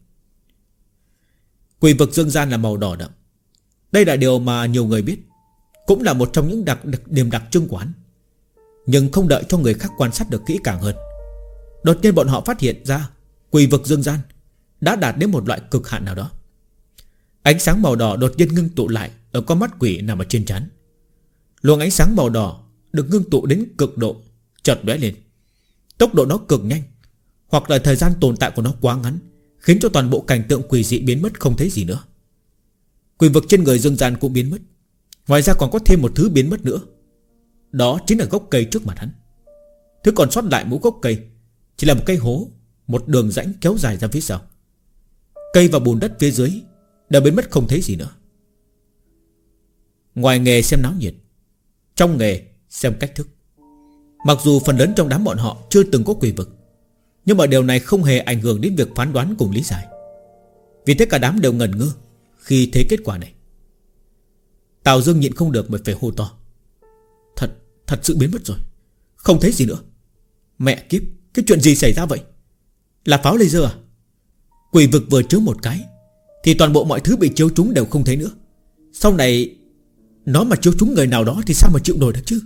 Speaker 1: Quỷ vực Dương Gian là màu đỏ đậm. Đây là điều mà nhiều người biết, cũng là một trong những điểm đặc trưng của hắn. Nhưng không đợi cho người khác quan sát được kỹ càng hơn, đột nhiên bọn họ phát hiện ra quỷ vực Dương Gian đã đạt đến một loại cực hạn nào đó. Ánh sáng màu đỏ đột nhiên ngưng tụ lại ở con mắt quỷ nằm ở trên trán. Luồng ánh sáng màu đỏ được ngưng tụ đến cực độ, chợt lóe lên. Tốc độ nó cực nhanh, hoặc là thời gian tồn tại của nó quá ngắn, khiến cho toàn bộ cảnh tượng quỷ dị biến mất không thấy gì nữa. Quỷ vực trên người Dương Gian cũng biến mất. Ngoài ra còn có thêm một thứ biến mất nữa, đó chính là gốc cây trước mặt hắn. Thứ còn sót lại mỗi gốc cây chỉ là một cây hố, một đường rãnh kéo dài ra phía sau. Cây và bùn đất phía dưới đã biến mất không thấy gì nữa. Ngoài nghề xem náo nhiệt, trong nghề xem cách thức. Mặc dù phần lớn trong đám bọn họ chưa từng có quỷ vực, nhưng mà điều này không hề ảnh hưởng đến việc phán đoán cùng lý giải. Vì thế cả đám đều ngẩn ngơ khi thấy kết quả này. Tào Dương nhịn không được mà phải hô to: Thật sự biến mất rồi, không thấy gì nữa. Mẹ kiếp, cái chuyện gì xảy ra vậy? Là pháo laser à? Quỷ vực vừa chiếu một cái thì toàn bộ mọi thứ bị chiếu trúng đều không thấy nữa. Sau này nó mà chiếu trúng người nào đó thì sao mà chịu nổi được chứ?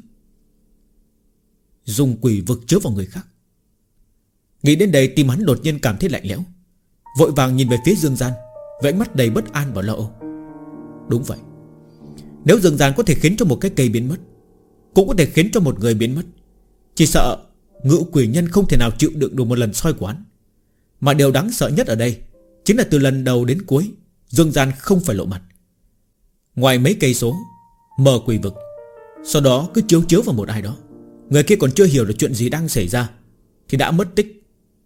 Speaker 1: Dùng quỷ vực chiếu vào người khác. Nghĩ đến đây tim hắn đột nhiên cảm thấy lạnh lẽo, vội vàng nhìn về phía Dương Gian với ánh mắt đầy bất an và lo âu. Đúng vậy, nếu Dương Gian có thể khiến cho một cái cây biến mất, cũng có thể khiến cho một người biến mất, chỉ sợ ngự quỷ nhân không thể nào chịu đựng được một lần soi quán. Mà điều đáng sợ nhất ở đây chính là từ lần đầu đến cuối Dương Gian không phải lộ mặt. Ngoài mấy cây số mở quỷ vực, sau đó cứ chiếu vào một ai đó, người kia còn chưa hiểu được chuyện gì đang xảy ra thì đã mất tích.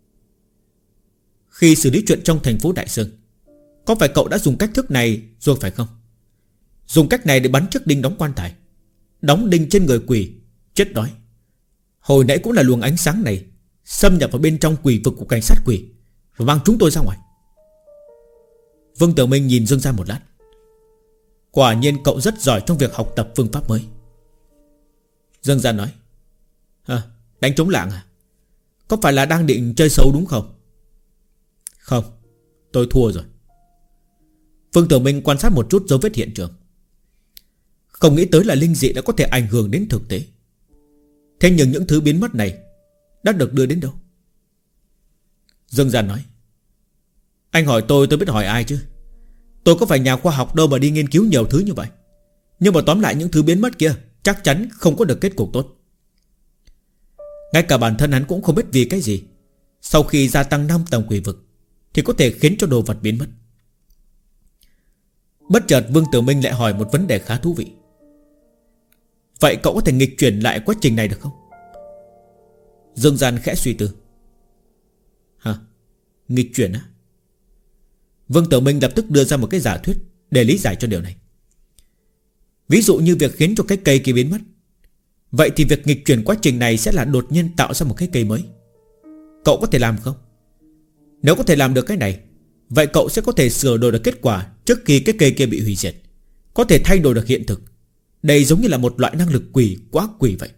Speaker 1: Khi xử lý chuyện trong thành phố Đại Sương, có phải cậu đã dùng cách thức này rồi phải không? Dùng cách này để bắn chiếc đinh đóng quan tài, đóng đinh trên người quỷ chết đói. Hồi nãy cũng là luồng ánh sáng này xâm nhập vào bên trong quỷ vực của cảnh sát quỷ và mang chúng tôi ra ngoài. Vương Tiểu Minh nhìn Dương Gian một lát. Quả nhiên cậu rất giỏi trong việc học tập phương pháp mới. Dương Gian nói: Đánh trống lảng à? Có phải là đang định chơi xấu đúng không? Không, tôi thua rồi. Vương Tiểu Minh quan sát một chút dấu vết hiện trường. Không nghĩ tới là linh dị đã có thể ảnh hưởng đến thực tế. Thế nhưng những thứ biến mất này đã được đưa đến đâu? Dương Gian nói: Anh hỏi tôi biết hỏi ai chứ? Tôi có phải nhà khoa học đâu mà đi nghiên cứu nhiều thứ như vậy. Nhưng mà tóm lại những thứ biến mất kia chắc chắn không có được kết cục tốt. Ngay cả bản thân hắn cũng không biết vì cái gì sau khi gia tăng 5 tầng quỷ vực thì có thể khiến cho đồ vật biến mất. Bất chợt Vương Tử Minh lại hỏi một vấn đề khá thú vị. Vậy cậu có thể nghịch chuyển lại quá trình này được không? Dương Gian khẽ suy tư. Hả? Nghịch chuyển á? Vương Tử Minh lập tức đưa ra một cái giả thuyết để lý giải cho điều này. Ví dụ như việc khiến cho cái cây kia biến mất, vậy thì việc nghịch chuyển quá trình này sẽ là đột nhiên tạo ra một cái cây mới. Cậu có thể làm không? Nếu có thể làm được cái này, vậy cậu sẽ có thể sửa đổi được kết quả trước khi cái cây kia bị hủy diệt, có thể thay đổi được hiện thực. Đây giống như là một loại năng lực quỷ quá quỷ vậy.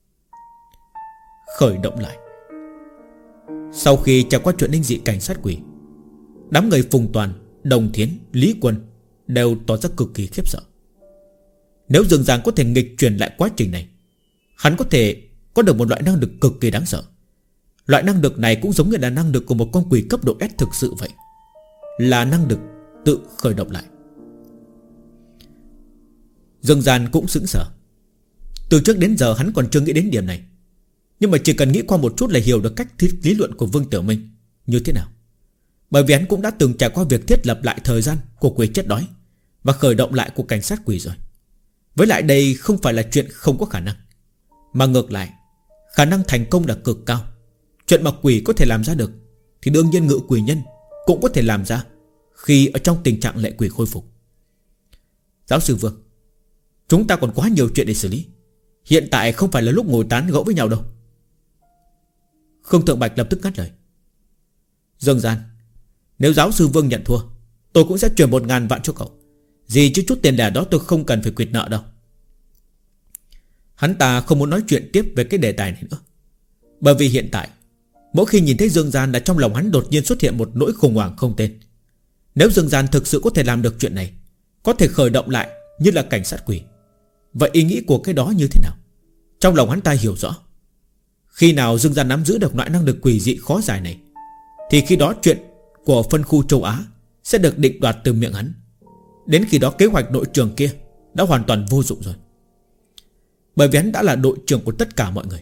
Speaker 1: Khởi động lại. Sau khi trải qua chuyện linh dị cảnh sát quỷ, đám người Phùng Toàn, Đồng Thiến, Lý Quân đều tỏ ra cực kỳ khiếp sợ. Nếu Dương Giang có thể nghịch chuyển lại quá trình này, hắn có thể có được một loại năng lực cực kỳ đáng sợ. Loại năng lực này cũng giống như là năng lực của một con quỷ cấp độ S thực sự vậy, là năng lực tự khởi động lại. Dương Gian cũng sững sờ. Từ trước đến giờ hắn còn chưa nghĩ đến điểm này, nhưng mà chỉ cần nghĩ qua một chút là hiểu được cách lý luận của Vương Tử Minh như thế nào. Bởi vì hắn cũng đã từng trải qua việc thiết lập lại thời gian của quỷ chết đói và khởi động lại của cảnh sát quỷ rồi. Với lại đây không phải là chuyện không có khả năng, mà ngược lại khả năng thành công là cực cao. Chuyện mà quỷ có thể làm ra được thì đương nhiên ngự quỷ nhân cũng có thể làm ra khi ở trong tình trạng lệ quỷ khôi phục. Giáo sư Vương, chúng ta còn quá nhiều chuyện để xử lý, hiện tại không phải là lúc ngồi tán gẫu với nhau đâu. Khương Thượng Bạch lập tức ngắt lời. Dương Gian, nếu giáo sư Vương nhận thua, tôi cũng sẽ chuyển 1.000 vạn cho cậu. Gì chứ chút tiền lẻ đó tôi không cần phải quyệt nợ đâu. Hắn ta không muốn nói chuyện tiếp về cái đề tài này nữa, bởi vì hiện tại mỗi khi nhìn thấy Dương Gian là trong lòng hắn đột nhiên xuất hiện một nỗi khủng hoảng không tên. Nếu Dương Gian thực sự có thể làm được chuyện này, có thể khởi động lại như là cảnh sát quỷ, vậy ý nghĩ của cái đó như thế nào? Trong lòng hắn ta hiểu rõ. Khi nào Dương Gian nắm giữ được loại năng lực quỷ dị khó giải này, thì khi đó chuyện của phân khu châu Á sẽ được định đoạt từ miệng hắn. Đến khi đó kế hoạch đội trưởng kia đã hoàn toàn vô dụng rồi, bởi vì hắn đã là đội trưởng của tất cả mọi người.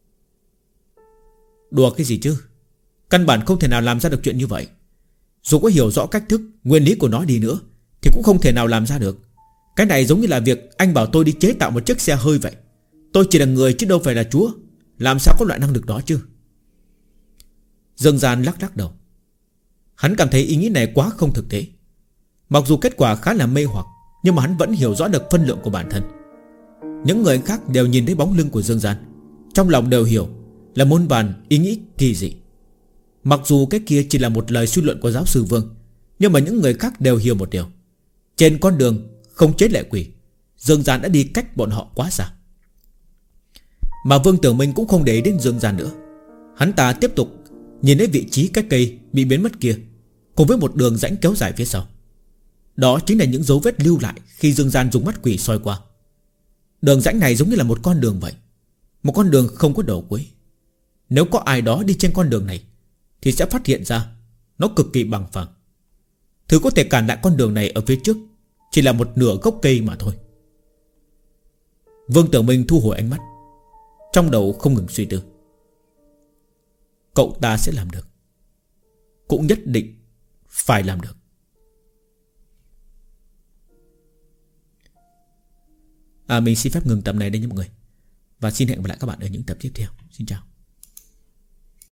Speaker 1: Đùa cái gì chứ, căn bản không thể nào làm ra được chuyện như vậy. Dù có hiểu rõ cách thức, nguyên lý của nó đi nữa thì cũng không thể nào làm ra được. Cái này giống như là việc anh bảo tôi đi chế tạo một chiếc xe hơi vậy. Tôi chỉ là người chứ đâu phải là chúa, làm sao có loại năng lực đó chứ. Dương Gian lắc lắc đầu. Hắn cảm thấy ý nghĩ này quá không thực tế. Mặc dù kết quả khá là mê hoặc, nhưng mà hắn vẫn hiểu rõ được phân lượng của bản thân. Những người khác đều nhìn thấy bóng lưng của Dương Gian, trong lòng đều hiểu là muôn vàn ý nghĩ kỳ dị. Mặc dù cái kia chỉ là một lời suy luận của giáo sư Vương, nhưng mà những người khác đều hiểu một điều: trên con đường không chế lệ quỷ, Dương Gian đã đi cách bọn họ quá xa. Mà Vương Tử Minh cũng không để ý đến Dương Gian nữa. Hắn ta tiếp tục nhìn thấy vị trí cái cây bị biến mất kia, cùng với một đường rãnh kéo dài phía sau. Đó chính là những dấu vết lưu lại khi Dương Gian dùng mắt quỷ soi qua. Đường rãnh này giống như là một con đường vậy, một con đường không có đầu cuối. Nếu có ai đó đi trên con đường này thì sẽ phát hiện ra nó cực kỳ bằng phẳng. Thứ có thể cản lại con đường này ở phía trước chỉ là một nửa gốc cây mà thôi. Vương Tử Minh thu hồi ánh mắt, trong đầu không ngừng suy tư. Cậu ta sẽ làm được, cũng nhất định phải làm được. Mình xin phép ngừng tập này đây nha mọi người, và xin hẹn gặp lại các bạn ở những tập tiếp theo. Xin chào.